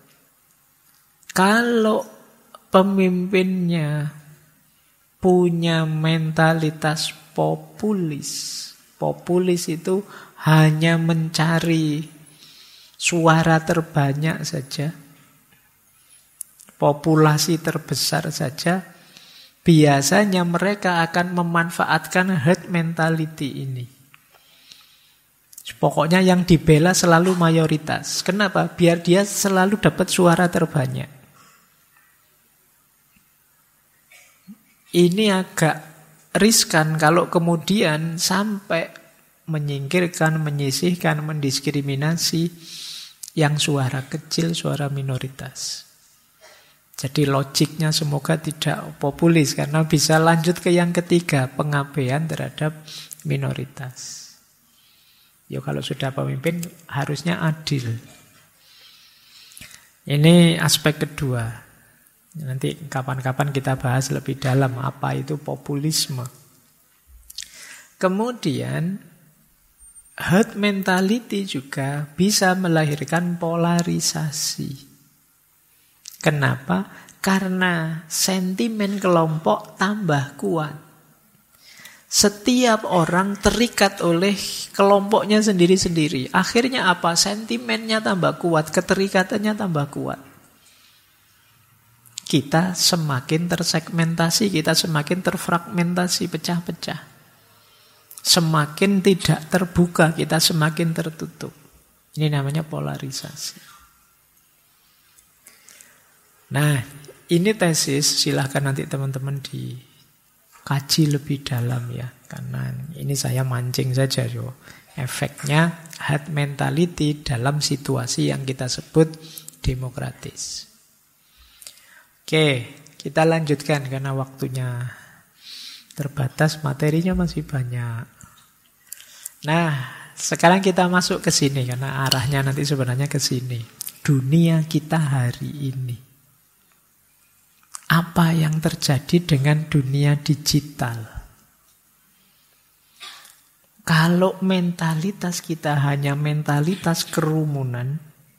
kalau pemimpinnya punya mentalitas populis. Populis itu hanya mencari suara terbanyak saja, populasi terbesar saja. Biasanya mereka akan memanfaatkan herd mentality ini. Pokoknya yang dibela selalu mayoritas. Kenapa? Biar dia selalu dapat suara terbanyak. Ini agak riskan kalau kemudian sampai menyingkirkan, menyisihkan, mendiskriminasi yang suara kecil, suara minoritas. Jadi logiknya semoga tidak populis, karena bisa lanjut ke yang ketiga, pengabaian terhadap minoritas. Ya kalau sudah pemimpin harusnya adil. Ini aspek kedua. Nanti kapan-kapan kita bahas lebih dalam apa itu populisme. Kemudian herd mentality juga bisa melahirkan polarisasi. Kenapa? Karena sentimen kelompok tambah kuat. Setiap orang terikat oleh kelompoknya sendiri-sendiri. Akhirnya apa? Sentimennya tambah kuat, keterikatannya tambah kuat. Kita semakin tersegmentasi, kita semakin terfragmentasi, pecah-pecah. Semakin tidak terbuka, kita semakin tertutup. Ini namanya polarisasi. Nah, ini tesis, silahkan nanti teman-teman dikaji lebih dalam ya. Karena ini saya mancing saja yo. Efeknya herd mentality dalam situasi yang kita sebut demokratis. Oke, kita lanjutkan karena waktunya terbatas, materinya masih banyak. Nah, sekarang kita masuk ke sini karena arahnya nanti sebenarnya ke sini. Dunia kita hari ini. Apa yang terjadi dengan dunia digital? Kalau mentalitas kita hanya mentalitas kerumunan,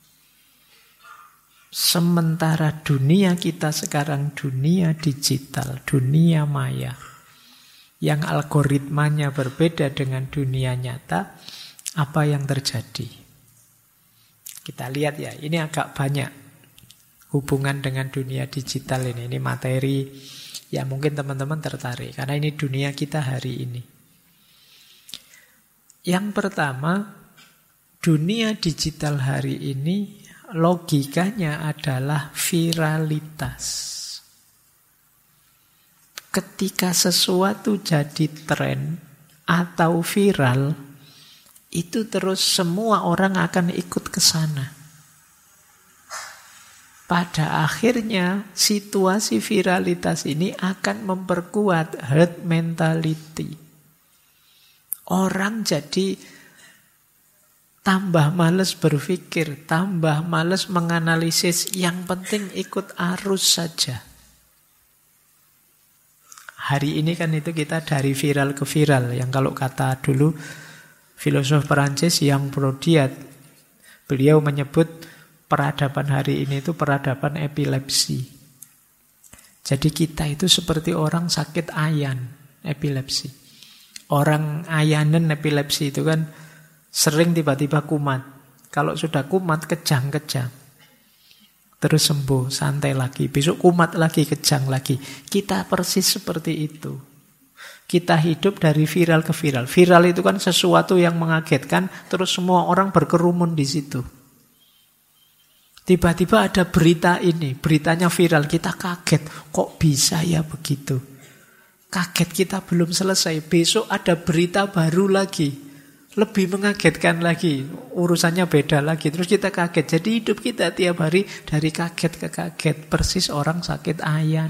sementara dunia kita sekarang dunia digital, dunia maya, yang algoritmanya berbeda dengan dunia nyata, apa yang terjadi? Kita lihat ya, ini agak banyak hubungan dengan dunia digital ini. Ini materi yang mungkin teman-teman tertarik, karena ini dunia kita hari ini. Yang pertama, dunia digital hari ini logikanya adalah viralitas. Ketika sesuatu jadi tren atau viral, itu terus semua orang akan ikut ke sana. Pada akhirnya situasi viralitas ini akan memperkuat herd mentality. Orang jadi tambah males berpikir, tambah males menganalisis, yang penting ikut arus saja. Hari ini kan itu kita dari viral ke viral, yang kalau kata dulu filosof Perancis yang Brodiat, beliau menyebut peradaban hari ini itu peradaban epilepsi. Jadi kita itu seperti orang sakit ayan, epilepsi. Orang ayanen epilepsi itu kan sering tiba-tiba kumat. Kalau sudah kumat, kejang-kejang. Terus sembuh, santai lagi. Besok kumat lagi, kejang lagi. Kita persis seperti itu. Kita hidup dari viral ke viral. Viral itu kan sesuatu yang mengagetkan, terus semua orang berkerumun di situ. Tiba-tiba ada berita ini, beritanya viral, kita kaget. Kok bisa ya begitu? Kaget, kita belum selesai. Besok ada berita baru lagi. Lebih mengagetkan lagi. Urusannya beda lagi. Terus kita kaget. Jadi hidup kita tiap hari dari kaget ke kaget. Persis orang sakit ayan.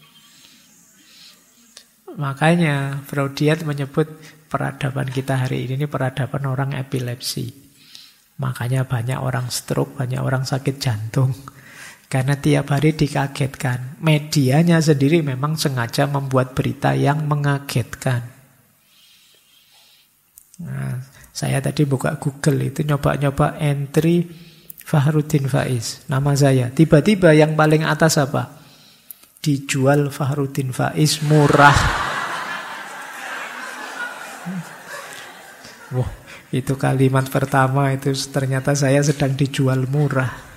Makanya Brodiat menyebut peradaban kita hari ini peradaban orang epilepsi. Makanya banyak orang stroke, banyak orang sakit jantung. Karena tiap hari dikagetkan. Medianya sendiri memang sengaja membuat berita yang mengagetkan. Nah, saya tadi buka Google itu nyoba-nyoba entry Fakhruddin Faiz. Nama saya. Tiba-tiba yang paling atas apa? Dijual Fakhruddin Faiz murah. Wah, itu kalimat pertama itu ternyata saya sedang dijual murah.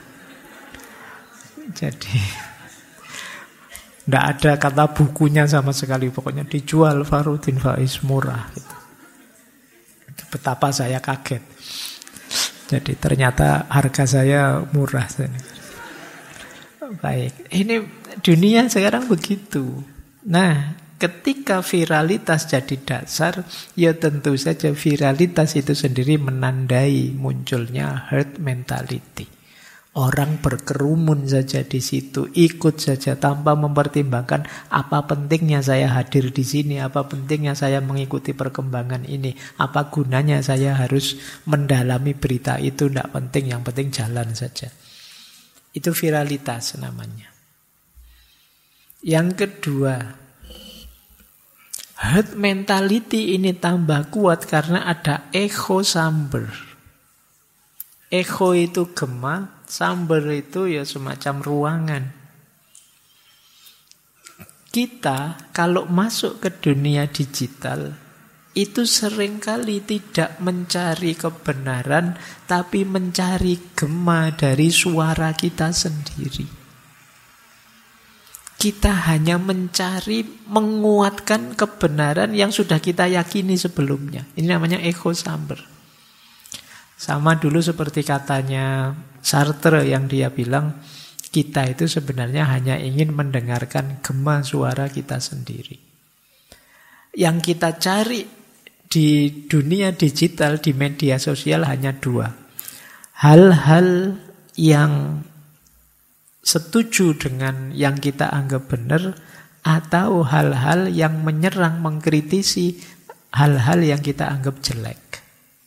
Jadi tidak ada kata bukunya sama sekali. Pokoknya dijual Fakhruddin Faiz murah gitu. Betapa saya kaget. Jadi ternyata harga saya murah. Baik, ini dunia sekarang begitu. Nah, ketika viralitas jadi dasar, ya tentu saja viralitas itu sendiri menandai munculnya herd mentality. Orang berkerumun saja di situ, ikut saja tanpa mempertimbangkan apa pentingnya saya hadir di sini, apa pentingnya saya mengikuti perkembangan ini, apa gunanya saya harus mendalami berita itu, tidak penting, yang penting jalan saja. Itu viralitas namanya. Yang kedua, herd mentality ini tambah kuat karena ada echo chamber. Echo itu gema, chamber itu ya semacam ruangan. Kita kalau masuk ke dunia digital, itu seringkali tidak mencari kebenaran, tapi mencari gema dari suara kita sendiri. Kita hanya mencari menguatkan kebenaran yang sudah kita yakini sebelumnya. Ini namanya echo chamber. Sama dulu seperti katanya Sartre yang dia bilang, kita itu sebenarnya hanya ingin mendengarkan gema suara kita sendiri. Yang kita cari di dunia digital, di media sosial hanya dua. Hal-hal yang setuju dengan yang kita anggap benar, atau hal-hal yang menyerang, mengkritisi hal-hal yang kita anggap jelek.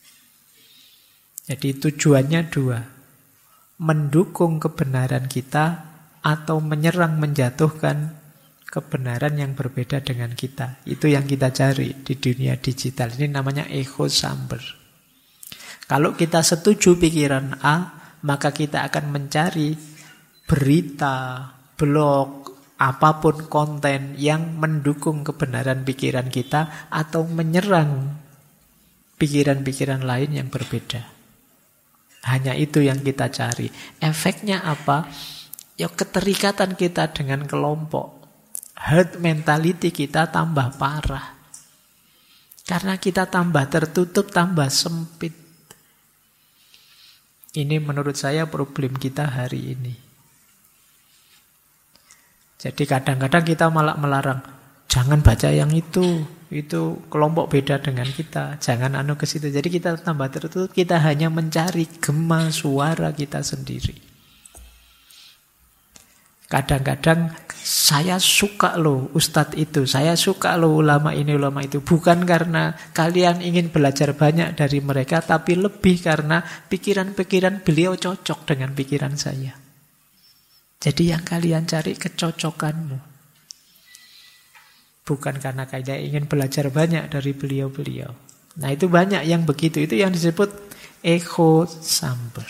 Jadi tujuannya dua. Mendukung kebenaran kita atau menyerang, menjatuhkan kebenaran yang berbeda dengan kita. Itu yang kita cari di dunia digital. Ini namanya echo chamber. Kalau kita setuju pikiran A, maka kita akan mencari berita, blog, apapun konten yang mendukung kebenaran pikiran kita atau menyerang pikiran-pikiran lain yang berbeda. Hanya itu yang kita cari. Efeknya apa? Ya keterikatan kita dengan kelompok. Herd mentality kita tambah parah. Karena kita tambah tertutup, tambah sempit. Ini menurut saya problem kita hari ini. Jadi kadang-kadang kita malah melarang, jangan baca yang itu kelompok beda dengan kita, jangan ke situ. Jadi kita tambah tertutup, kita hanya mencari gema suara kita sendiri. Kadang-kadang saya suka loh ustadz itu, saya suka loh ulama ini, ulama itu. Bukan karena kalian ingin belajar banyak dari mereka, tapi lebih karena pikiran-pikiran beliau cocok dengan pikiran saya. Jadi yang kalian cari kecocokanmu. Bukan karena kalian ingin belajar banyak dari beliau-beliau. Nah itu banyak yang begitu. Itu yang disebut echo chamber.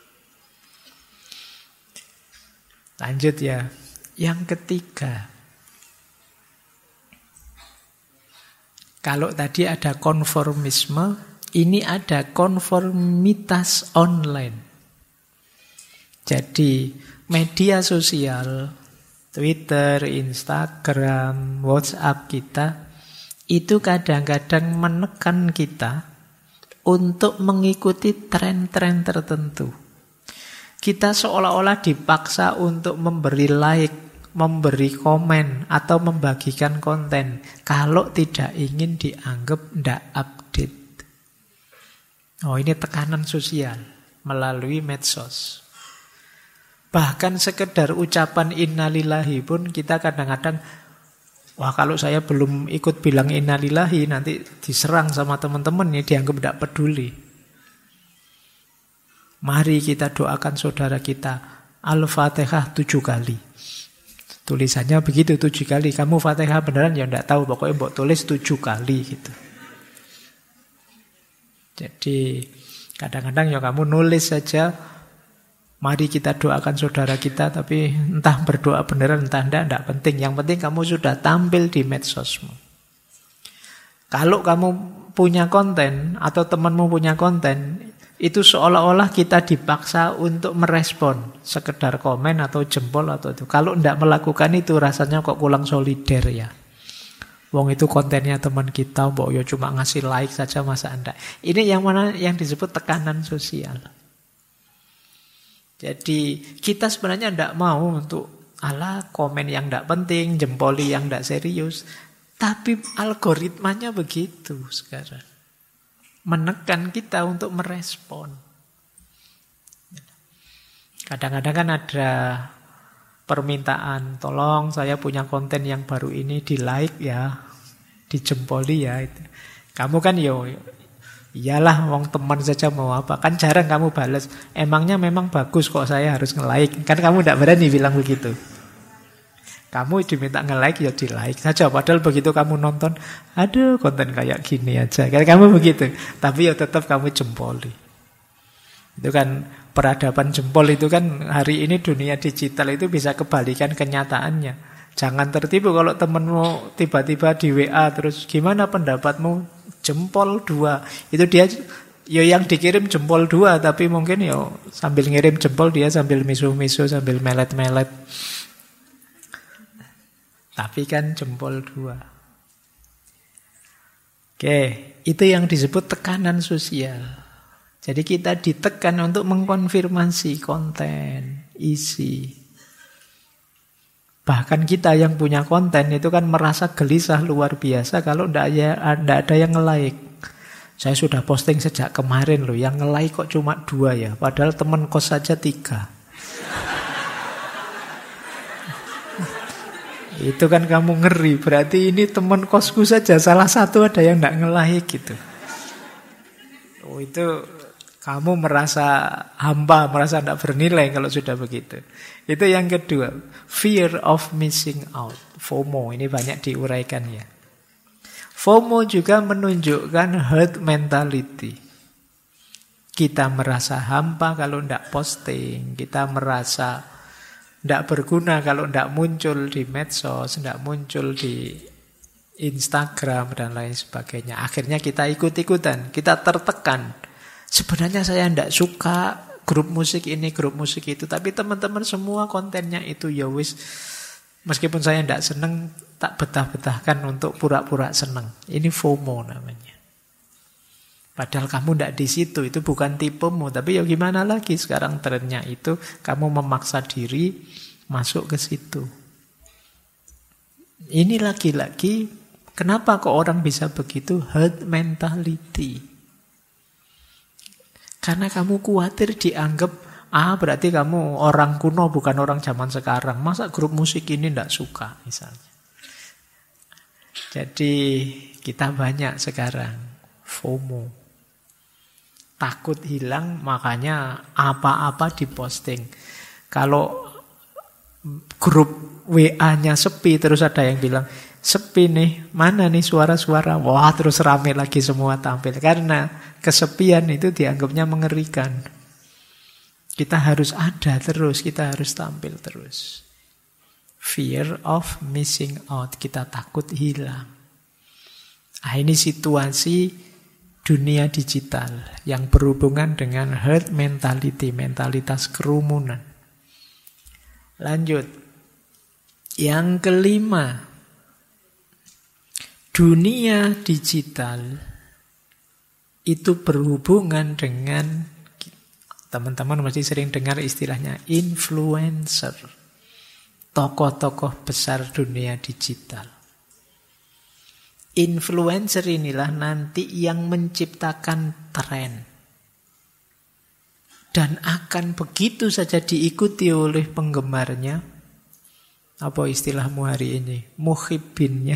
Lanjut ya. Yang ketiga. Kalau tadi ada konformisme, ini ada konformitas online. Jadi media sosial, Twitter, Instagram, WhatsApp kita, itu kadang-kadang menekan kita untuk mengikuti tren-tren tertentu. Kita seolah-olah dipaksa untuk memberi like, memberi komen, atau membagikan konten. Kalau tidak ingin dianggap tidak update. Oh, ini tekanan sosial melalui medsos. Bahkan sekedar ucapan innalillahi pun kita kadang-kadang, wah kalau saya belum ikut bilang innalillahi nanti diserang sama teman-teman, ya dianggap tidak peduli. Mari kita doakan saudara kita Al-Fatihah 7 kali. Tulisannya begitu 7 kali. Kamu Fatihah beneran ya tidak tahu, pokoknya mbok tulis 7 kali gitu. Jadi kadang-kadang ya kamu nulis saja, mari kita doakan saudara kita, tapi entah berdoa beneran, entah tidak penting. Yang penting kamu sudah tampil di medsosmu. Kalau kamu punya konten, atau temanmu punya konten, itu seolah-olah kita dipaksa untuk merespon. Sekedar komen atau jempol atau itu. Kalau tidak melakukan itu, rasanya kok kurang solider ya. Wong itu kontennya teman kita, mbok yo cuma ngasih like saja, masa anda. Ini yang mana yang disebut tekanan sosial. Jadi kita sebenarnya tidak mau untuk komen yang tidak penting, jempoli yang tidak serius. Tapi algoritmanya begitu sekarang. Menekan kita untuk merespon. Kadang-kadang kan ada permintaan, tolong saya punya konten yang baru ini di like ya, dijempoli ya. Kamu kan iyalah, wong teman saja mau apa? Kan jarang kamu balas. Emangnya memang bagus kok saya harus nge-like? Kan kamu tidak berani bilang begitu. Kamu diminta nge-like ya di-like saja. Padahal begitu kamu nonton, aduh konten kayak gini aja. Kan kamu begitu. Tapi ya tetap kamu jempoli. Itu kan peradaban jempol itu kan hari ini dunia digital itu bisa kebalikan kenyataannya. Jangan tertipu kalau temenmu tiba-tiba di WA terus gimana pendapatmu jempol 2. Itu dia ya yang dikirim jempol 2, tapi mungkin ya sambil ngirim jempol dia sambil misu-misu, sambil melet-melet. Tapi kan jempol 2. Oke, itu yang disebut tekanan sosial. Jadi kita ditekan untuk mengkonfirmasi konten, isi. Bahkan kita yang punya konten itu kan merasa gelisah luar biasa kalau tidak ada yang nge-like. Saya sudah posting sejak kemarin loh, yang nge-like kok cuma 2 ya, padahal teman kos saja 3. Itu kan kamu ngeri, berarti ini teman kosku saja salah satu ada yang tidak nge-like gitu. Oh, itu kamu merasa hampa, merasa tidak bernilai kalau sudah begitu. Itu yang kedua, fear of missing out, FOMO. Ini banyak diuraikan ya. FOMO juga menunjukkan herd mentality. Kita merasa hampa kalau tidak posting, kita merasa tidak berguna kalau tidak muncul di medsos, tidak muncul di Instagram dan lain sebagainya. Akhirnya kita ikut-ikutan, kita tertekan. Sebenarnya saya tidak suka grup musik ini, grup musik itu, tapi teman-teman semua kontennya itu, ya wis. Meskipun saya tidak senang, tak betah-betahkan untuk pura-pura senang. Ini FOMO namanya. Padahal kamu tidak di situ, itu bukan tipemu, tapi ya gimana lagi, sekarang trennya itu kamu memaksa diri masuk ke situ. Ini lagi-lagi, kenapa kok orang bisa begitu? Herd mentality. Karena kamu khawatir dianggap, berarti kamu orang kuno bukan orang zaman sekarang. Masa grup musik ini tidak suka misalnya. Jadi kita banyak sekarang FOMO. Takut hilang, makanya apa-apa diposting. Kalau grup WA-nya sepi, terus ada yang bilang, sepi nih, mana nih suara-suara? Wah, terus rame lagi semua tampil. Karena kesepian itu dianggapnya mengerikan. Kita harus ada terus, kita harus tampil terus. Fear of missing out, kita takut hilang. Ini situasi dunia digital yang berhubungan dengan herd mentality, mentalitas kerumunan. Lanjut. Yang kelima, dunia digital itu berhubungan dengan, teman-teman mesti sering dengar istilahnya influencer, tokoh-tokoh besar dunia digital. Influencer inilah nanti yang menciptakan tren dan akan begitu saja diikuti oleh penggemarnya. Apa istilahmu hari ini? Muhibbinnya.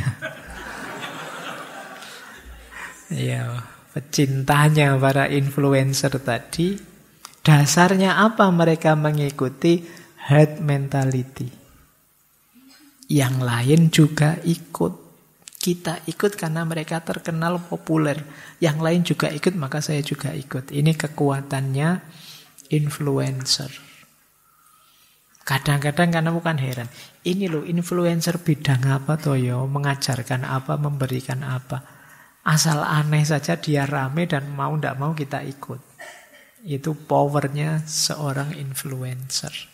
Ya, pecintanya para influencer tadi. Dasarnya apa mereka mengikuti? Herd mentality. Yang lain juga ikut. Kita ikut karena mereka terkenal populer. Yang lain juga ikut, maka saya juga ikut. Ini kekuatannya influencer. Kadang-kadang karena bukan heran. Ini loh influencer bidang apa toyo, mengajarkan apa, memberikan apa. Asal aneh saja dia rame dan mau tidak mau kita ikut. Itu powernya seorang influencer.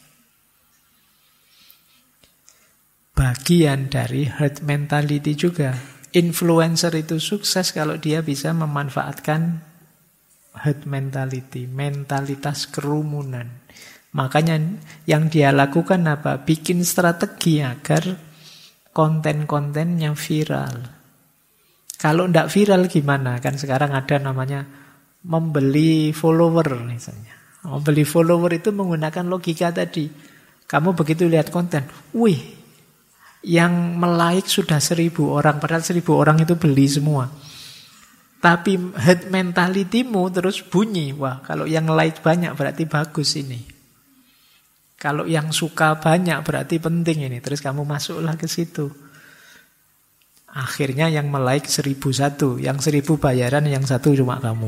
Bagian dari herd mentality juga. Influencer itu sukses kalau dia bisa memanfaatkan herd mentality, mentalitas kerumunan. Makanya yang dia lakukan apa? Bikin strategi agar konten-kontennya viral. Kalau tidak viral gimana? Kan sekarang ada namanya membeli follower misalnya. Membeli follower itu menggunakan logika tadi. Kamu begitu lihat konten, wih, yang like sudah 1.000 orang, padahal 1.000 orang itu beli semua. Tapi herd mentality-mu terus bunyi, wah kalau yang like banyak berarti bagus ini. Kalau yang suka banyak berarti penting ini. Terus kamu masuklah ke situ. Akhirnya yang like 1.001, yang 1.000 bayaran, yang 1 cuma kamu.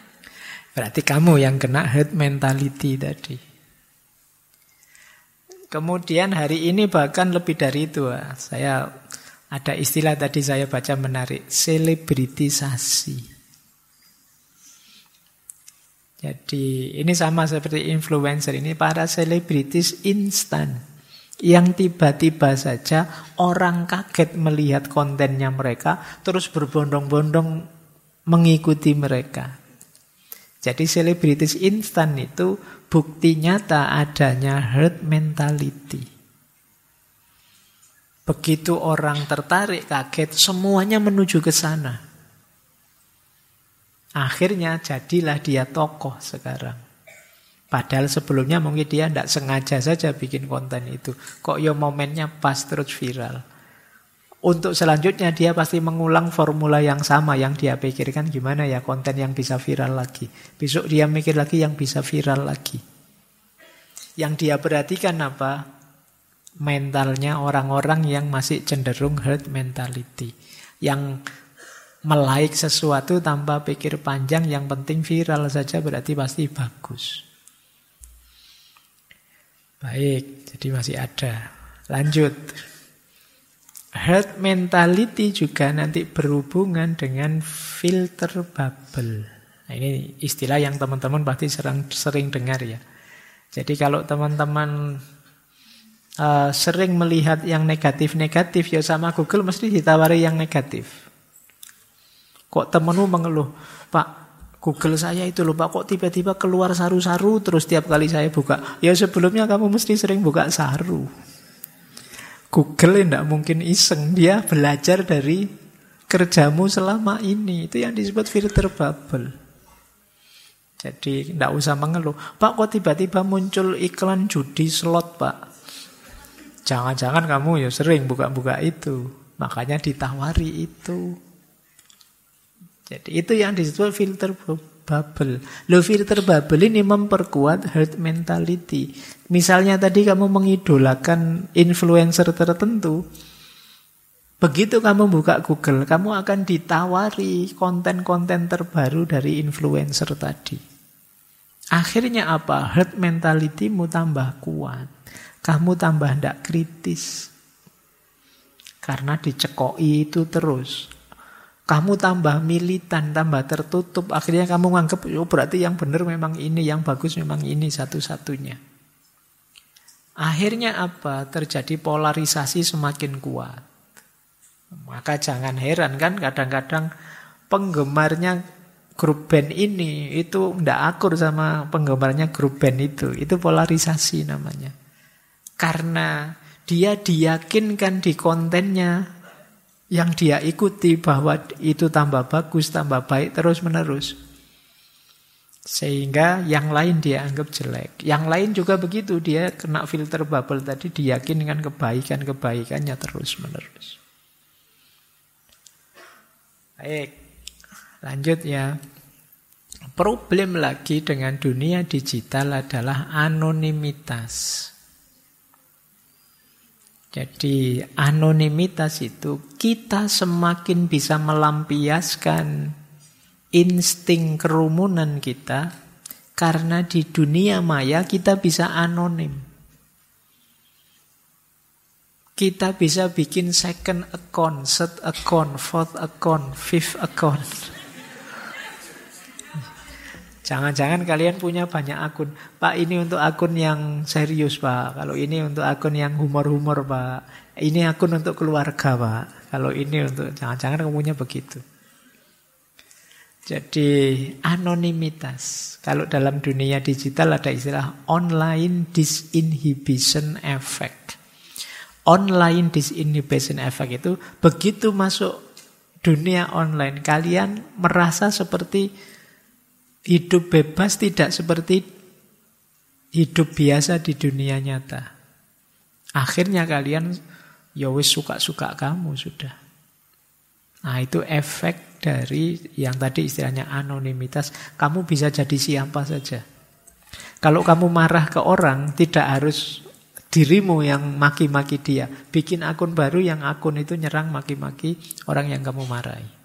Berarti kamu yang kena herd mentality tadi. Kemudian hari ini bahkan lebih dari itu. Saya ada istilah tadi saya baca menarik, selebritisasi. Jadi ini sama seperti influencer ini, para selebritis instan yang tiba-tiba saja orang kaget melihat kontennya mereka, terus berbondong-bondong mengikuti mereka. Jadi selebritis instan itu bukti nyata adanya herd mentality. Begitu orang tertarik, kaget, semuanya menuju ke sana. Akhirnya jadilah dia tokoh sekarang. Padahal sebelumnya mungkin dia tidak sengaja saja bikin konten itu. Kok ya momennya pas terus viral. Untuk selanjutnya dia pasti mengulang formula yang sama yang dia pikirkan, gimana ya konten yang bisa viral lagi. Besok dia mikir lagi yang bisa viral lagi. Yang dia perhatikan apa? Mentalnya orang-orang yang masih cenderung herd mentality. Yang melike sesuatu tanpa pikir panjang, yang penting viral saja berarti pasti bagus. Baik, jadi masih ada. Lanjut. Herd mentality juga nanti berhubungan dengan filter bubble. Nah, ini istilah yang teman-teman pasti sering dengar ya. Jadi kalau teman-teman sering melihat yang negatif-negatif, ya sama Google mesti ditawari yang negatif. Kok temenmu mengeluh, Pak, Google saya itu loh Pak, kok tiba-tiba keluar saru-saru terus tiap kali saya buka. Ya sebelumnya kamu mesti sering buka saru. Google tidak mungkin iseng, dia belajar dari kerjamu selama ini. Itu yang disebut filter bubble. Jadi tidak usah mengeluh, Pak kok tiba-tiba muncul iklan judi slot Pak. Jangan-jangan kamu ya sering buka-buka itu, makanya ditawari itu. Jadi itu yang disebut filter bubble. Loh, filter bubble ini memperkuat herd mentality. Misalnya tadi kamu mengidolakan influencer tertentu, begitu kamu buka Google, kamu akan ditawari konten-konten terbaru dari influencer tadi. Akhirnya apa? Herd mentality-mu tambah kuat. Kamu tambah tidak kritis. Karena dicekoi itu terus. Kamu tambah militan, tambah tertutup. Akhirnya kamu menganggap, oh berarti yang benar memang ini, yang bagus memang ini satu-satunya. Akhirnya apa? Terjadi polarisasi semakin kuat. Maka jangan heran kan kadang-kadang penggemarnya grup band ini itu tidak akur sama penggemarnya grup band itu. Itu polarisasi namanya. Karena dia diyakinkan di kontennya yang dia ikuti bahwa itu tambah bagus, tambah baik terus-menerus. Sehingga yang lain dia anggap jelek. Yang lain juga begitu, dia kena filter bubble tadi, diyakinkan kebaikan-kebaikannya terus-menerus. Baik, lanjut ya. Problem lagi dengan dunia digital adalah anonimitas. Jadi anonimitas itu kita semakin bisa melampiaskan insting kerumunan kita karena di dunia maya kita bisa anonim. Kita bisa bikin second account, third account, fourth account, fifth account. Jangan-jangan kalian punya banyak akun. Pak, ini untuk akun yang serius, Pak. Kalau ini untuk akun yang humor-humor, Pak. Ini akun untuk keluarga, Pak. Kalau ini untuk... Jangan-jangan kamu punya begitu. Jadi, anonimitas. Kalau dalam dunia digital ada istilah online disinhibition effect. Online disinhibition effect itu begitu masuk dunia online, kalian merasa seperti hidup bebas, tidak seperti hidup biasa di dunia nyata. Akhirnya kalian ya wis suka-suka kamu sudah. Nah, itu efek dari yang tadi istilahnya anonimitas. Kamu bisa jadi siapa saja. Kalau kamu marah ke orang, tidak harus dirimu yang maki-maki dia. Bikin akun baru yang akun itu nyerang maki-maki orang yang kamu marahi.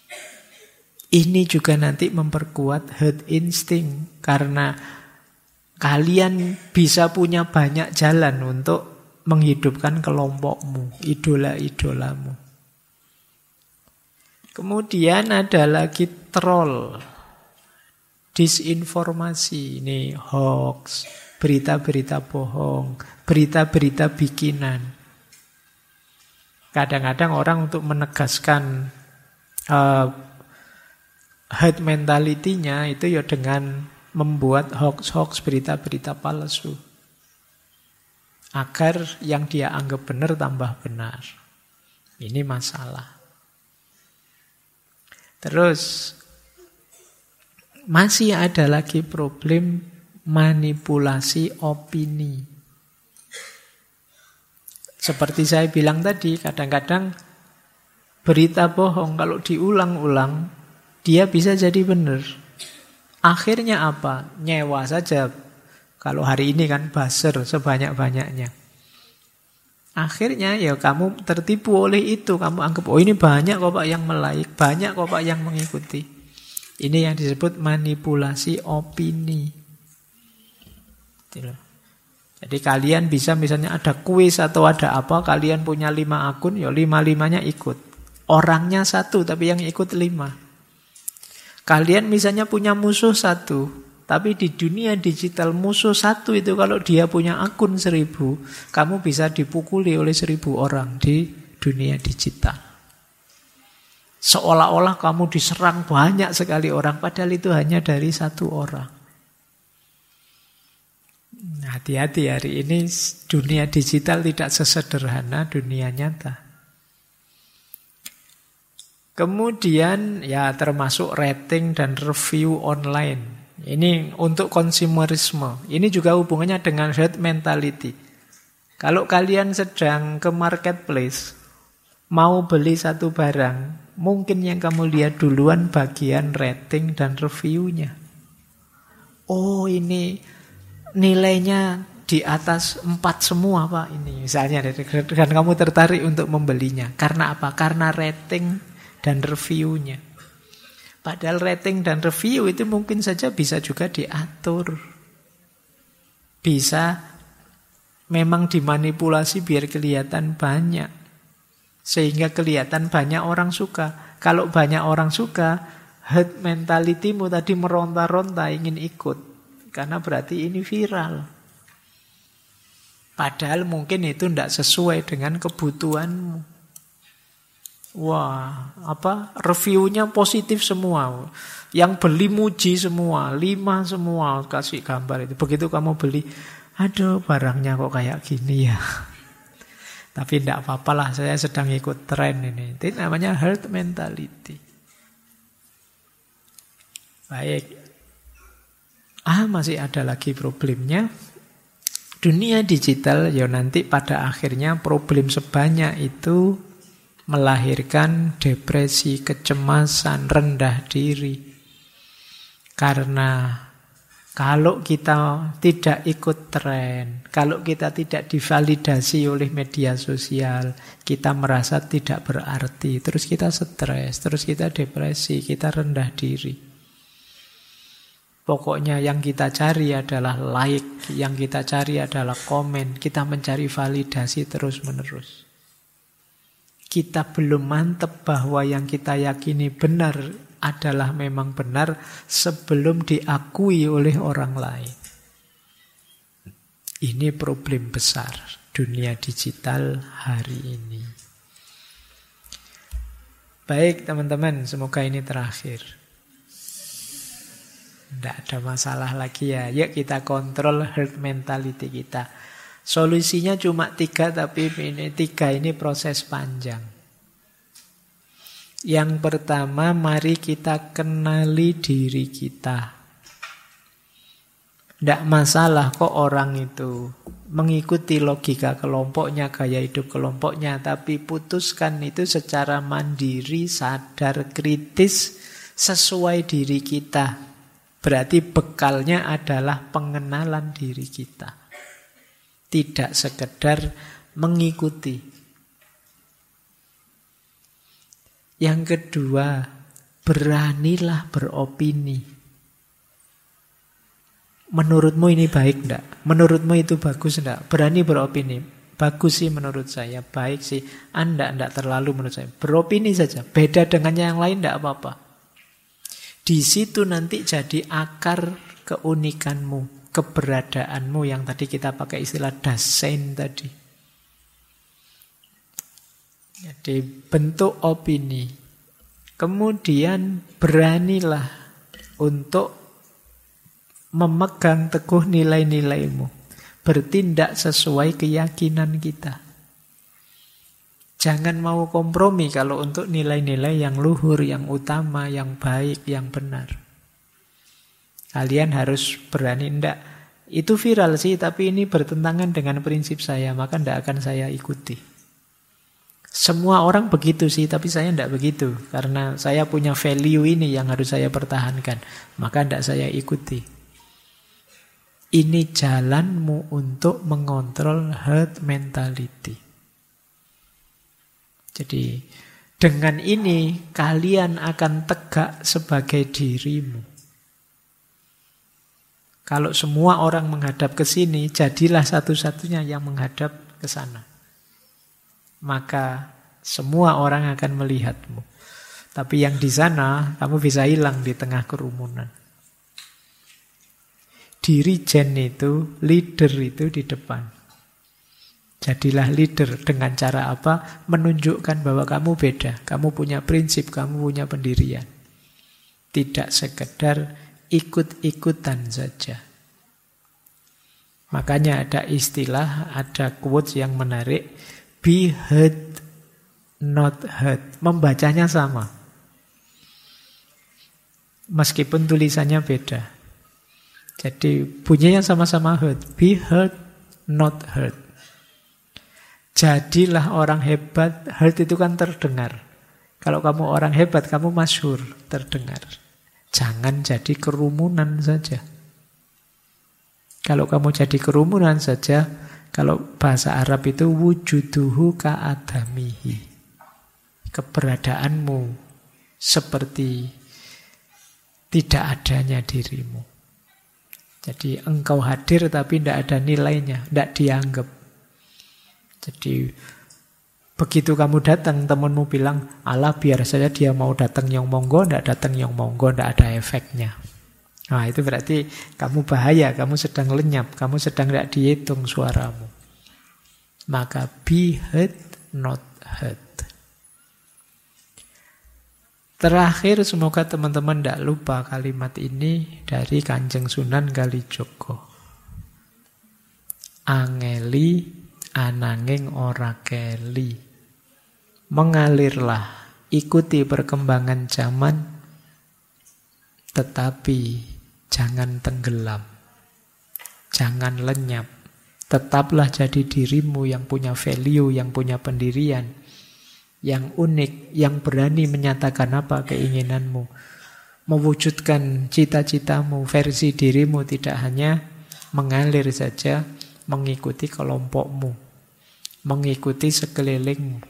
Ini juga nanti memperkuat herd instinct. Karena Kalian bisa punya banyak jalan untuk menghidupkan kelompokmu, idola-idolamu. Kemudian ada lagi troll, disinformasi, ini hoax, berita-berita bohong, berita-berita bikinan. Kadang-kadang orang untuk menegaskan herd mentality-nya itu ya dengan membuat hoax-hoax, berita-berita palsu. Agar yang dia anggap benar tambah benar. Ini masalah. Terus masih ada lagi problem manipulasi opini. Seperti saya bilang tadi, kadang-kadang berita bohong kalau diulang-ulang, dia bisa jadi benar. Akhirnya apa? Nyewa saja. Kalau hari ini kan buzzer sebanyak-banyaknya. Akhirnya ya kamu tertipu oleh itu. Kamu anggap, oh ini banyak kok Pak yang like, banyak kok Pak yang mengikuti. Ini yang disebut manipulasi opini. Jadi kalian bisa misalnya ada kuis atau ada apa, kalian punya 5 akun, ya 5-5-nya ikut. Orangnya 1 tapi yang ikut 5. Kalian misalnya punya musuh 1, tapi di dunia digital musuh 1 itu kalau dia punya akun 1000, kamu bisa dipukuli oleh 1000 orang di dunia digital. Seolah-olah kamu diserang banyak sekali orang, padahal itu hanya dari 1 orang. Hati-hati, hari ini dunia digital tidak sesederhana dunia nyata. Kemudian ya termasuk rating dan review online. Ini untuk konsumerisme. Ini juga hubungannya dengan herd mentality. Kalau kalian sedang ke marketplace, mau beli satu barang, mungkin yang kamu lihat duluan bagian rating dan reviewnya. Oh ini nilainya di atas 4 semua Pak ini misalnya. Dan kamu tertarik untuk membelinya. Karena apa? Karena rating dan reviewnya. Padahal rating dan review itu mungkin saja bisa juga diatur. Bisa memang dimanipulasi biar kelihatan banyak. Sehingga kelihatan banyak orang suka. Kalau banyak orang suka, herd mentality-mu tadi meronta-ronta ingin ikut. Karena berarti ini viral. Padahal mungkin itu tidak sesuai dengan kebutuhanmu. Wah, reviewnya positif semua. Yang beli muji semua, 5 semua kasih gambar itu. Begitu kamu beli, aduh barangnya kok kayak gini ya. Tapi tidak apa-apa lah, saya sedang ikut tren ini. Itu namanya herd mentality. Baik. Masih ada lagi problemnya. Dunia digital ya nanti pada akhirnya problem sebanyak itu melahirkan depresi, kecemasan, rendah diri. Karena kalau kita tidak ikut tren, kalau kita tidak divalidasi oleh media sosial, kita merasa tidak berarti, terus kita stres, terus kita depresi, kita rendah diri. Pokoknya yang kita cari adalah like, yang kita cari adalah komen, kita mencari validasi terus-menerus. Kita belum mantap bahwa yang kita yakini benar adalah memang benar sebelum diakui oleh orang lain. Ini problem besar dunia digital hari ini. Baik teman-teman, semoga ini terakhir. Tidak ada masalah lagi ya. Yuk kita kontrol herd mentality kita. Solusinya cuma 3, tapi ini 3 ini proses panjang. Yang pertama, mari kita kenali diri kita. Tidak masalah kok orang itu mengikuti logika kelompoknya, gaya hidup kelompoknya, tapi putuskan itu secara mandiri, sadar, kritis, sesuai diri kita. Berarti bekalnya adalah pengenalan diri kita. Tidak sekedar mengikuti. Yang kedua, beranilah beropini. Menurutmu ini baik enggak? Menurutmu itu bagus enggak? Berani beropini. Bagus sih menurut saya, baik sih. Anda enggak terlalu menurut saya. Beropini saja. Beda dengan yang lain enggak apa-apa. Di situ nanti jadi akar keunikanmu, keberadaanmu yang tadi kita pakai istilah Dasein tadi. Jadi bentuk opini. Kemudian beranilah untuk memegang teguh nilai-nilaimu. Bertindak sesuai keyakinan kita. Jangan mau kompromi kalau untuk nilai-nilai yang luhur, yang utama, yang baik, yang benar. Kalian harus berani. Enggak, itu viral sih, tapi ini bertentangan dengan prinsip saya, maka enggak akan saya ikuti. Semua orang begitu sih, tapi saya enggak begitu. Karena saya punya value ini yang harus saya pertahankan, maka enggak saya ikuti. Ini jalanmu untuk mengontrol herd mentality. Jadi dengan ini kalian akan tegak sebagai dirimu. Kalau semua orang menghadap ke sini, jadilah satu-satunya yang menghadap ke sana. Maka semua orang akan melihatmu. Tapi yang di sana, kamu bisa hilang di tengah kerumunan. Dirijen itu, leader itu di depan. Jadilah leader dengan cara apa? Menunjukkan bahwa kamu beda. Kamu punya prinsip, kamu punya pendirian. Tidak sekedar ikut-ikutan saja. Makanya ada istilah, ada quotes yang menarik. Be heard, not heard. Membacanya sama. Meskipun tulisannya beda. Jadi bunyinya sama-sama heard. Be heard, not heard. Jadilah orang hebat. Heard itu kan terdengar. Kalau kamu orang hebat, kamu masyhur, terdengar. Jangan jadi kerumunan saja. Kalau kamu jadi kerumunan saja, kalau bahasa Arab itu wujuduhu ka'adamihi. Keberadaanmu seperti tidak adanya dirimu. Jadi engkau hadir tapi tidak ada nilainya, tidak dianggap. Jadi begitu kamu datang, temanmu bilang, alah biar saja dia mau datang yang monggo, tidak datang yang monggo, tidak ada efeknya. Nah itu berarti kamu bahaya, kamu sedang lenyap, kamu sedang tidak dihitung suaramu. Maka be heard, not heard. Terakhir, semoga teman-teman tidak lupa kalimat ini dari Kanjeng Sunan Kalijogo. Angeli ananging ora keli. Mengalirlah, ikuti perkembangan zaman, tetapi jangan tenggelam. Jangan lenyap. Tetaplah jadi dirimu yang punya value, yang punya pendirian, yang unik, yang berani menyatakan apa keinginanmu, mewujudkan cita-citamu, versi dirimu, tidak hanya mengalir saja, mengikuti kelompokmu, mengikuti sekelilingmu.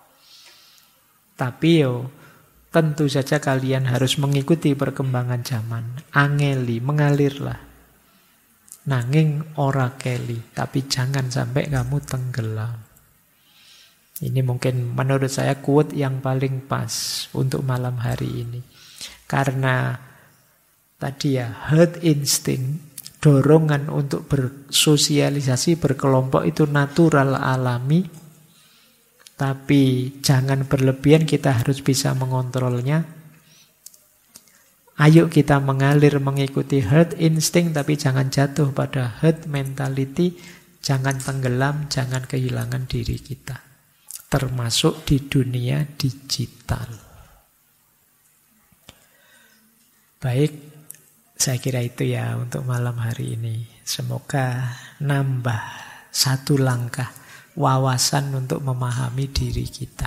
Tapi tentu saja kalian harus mengikuti perkembangan zaman. Angeli, mengalirlah. Nanging ora keli, tapi jangan sampai kamu tenggelam. Ini mungkin menurut saya quote yang paling pas untuk malam hari ini. Karena tadi ya, herd instinct, dorongan untuk bersosialisasi, berkelompok itu natural, alami. Tapi jangan berlebihan, kita harus bisa mengontrolnya. Ayo kita mengalir mengikuti herd instinct, tapi jangan jatuh pada herd mentality. Jangan tenggelam, jangan kehilangan diri kita. Termasuk di dunia digital. Baik, saya kira itu ya untuk malam hari ini. Semoga nambah satu langkah wawasan untuk memahami diri kita.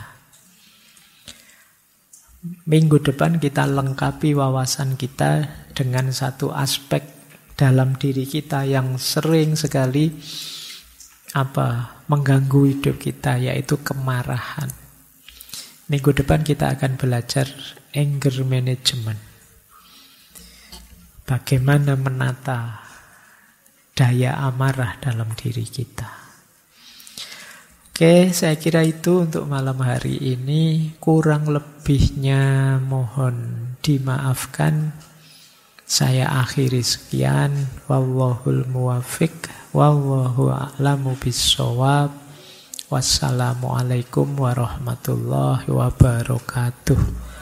Minggu depan kita lengkapi wawasan kita dengan satu aspek dalam diri kita yang sering sekali mengganggu hidup kita, yaitu kemarahan. Minggu depan kita akan belajar anger management. Bagaimana menata daya amarah dalam diri kita. Oke, saya kira itu untuk malam hari ini. Kurang lebihnya mohon dimaafkan. Saya akhiri sekian. Wallahul muwaffiq. Wallahu a'lamu bissawab. Wassalamualaikum warahmatullahi wabarakatuh.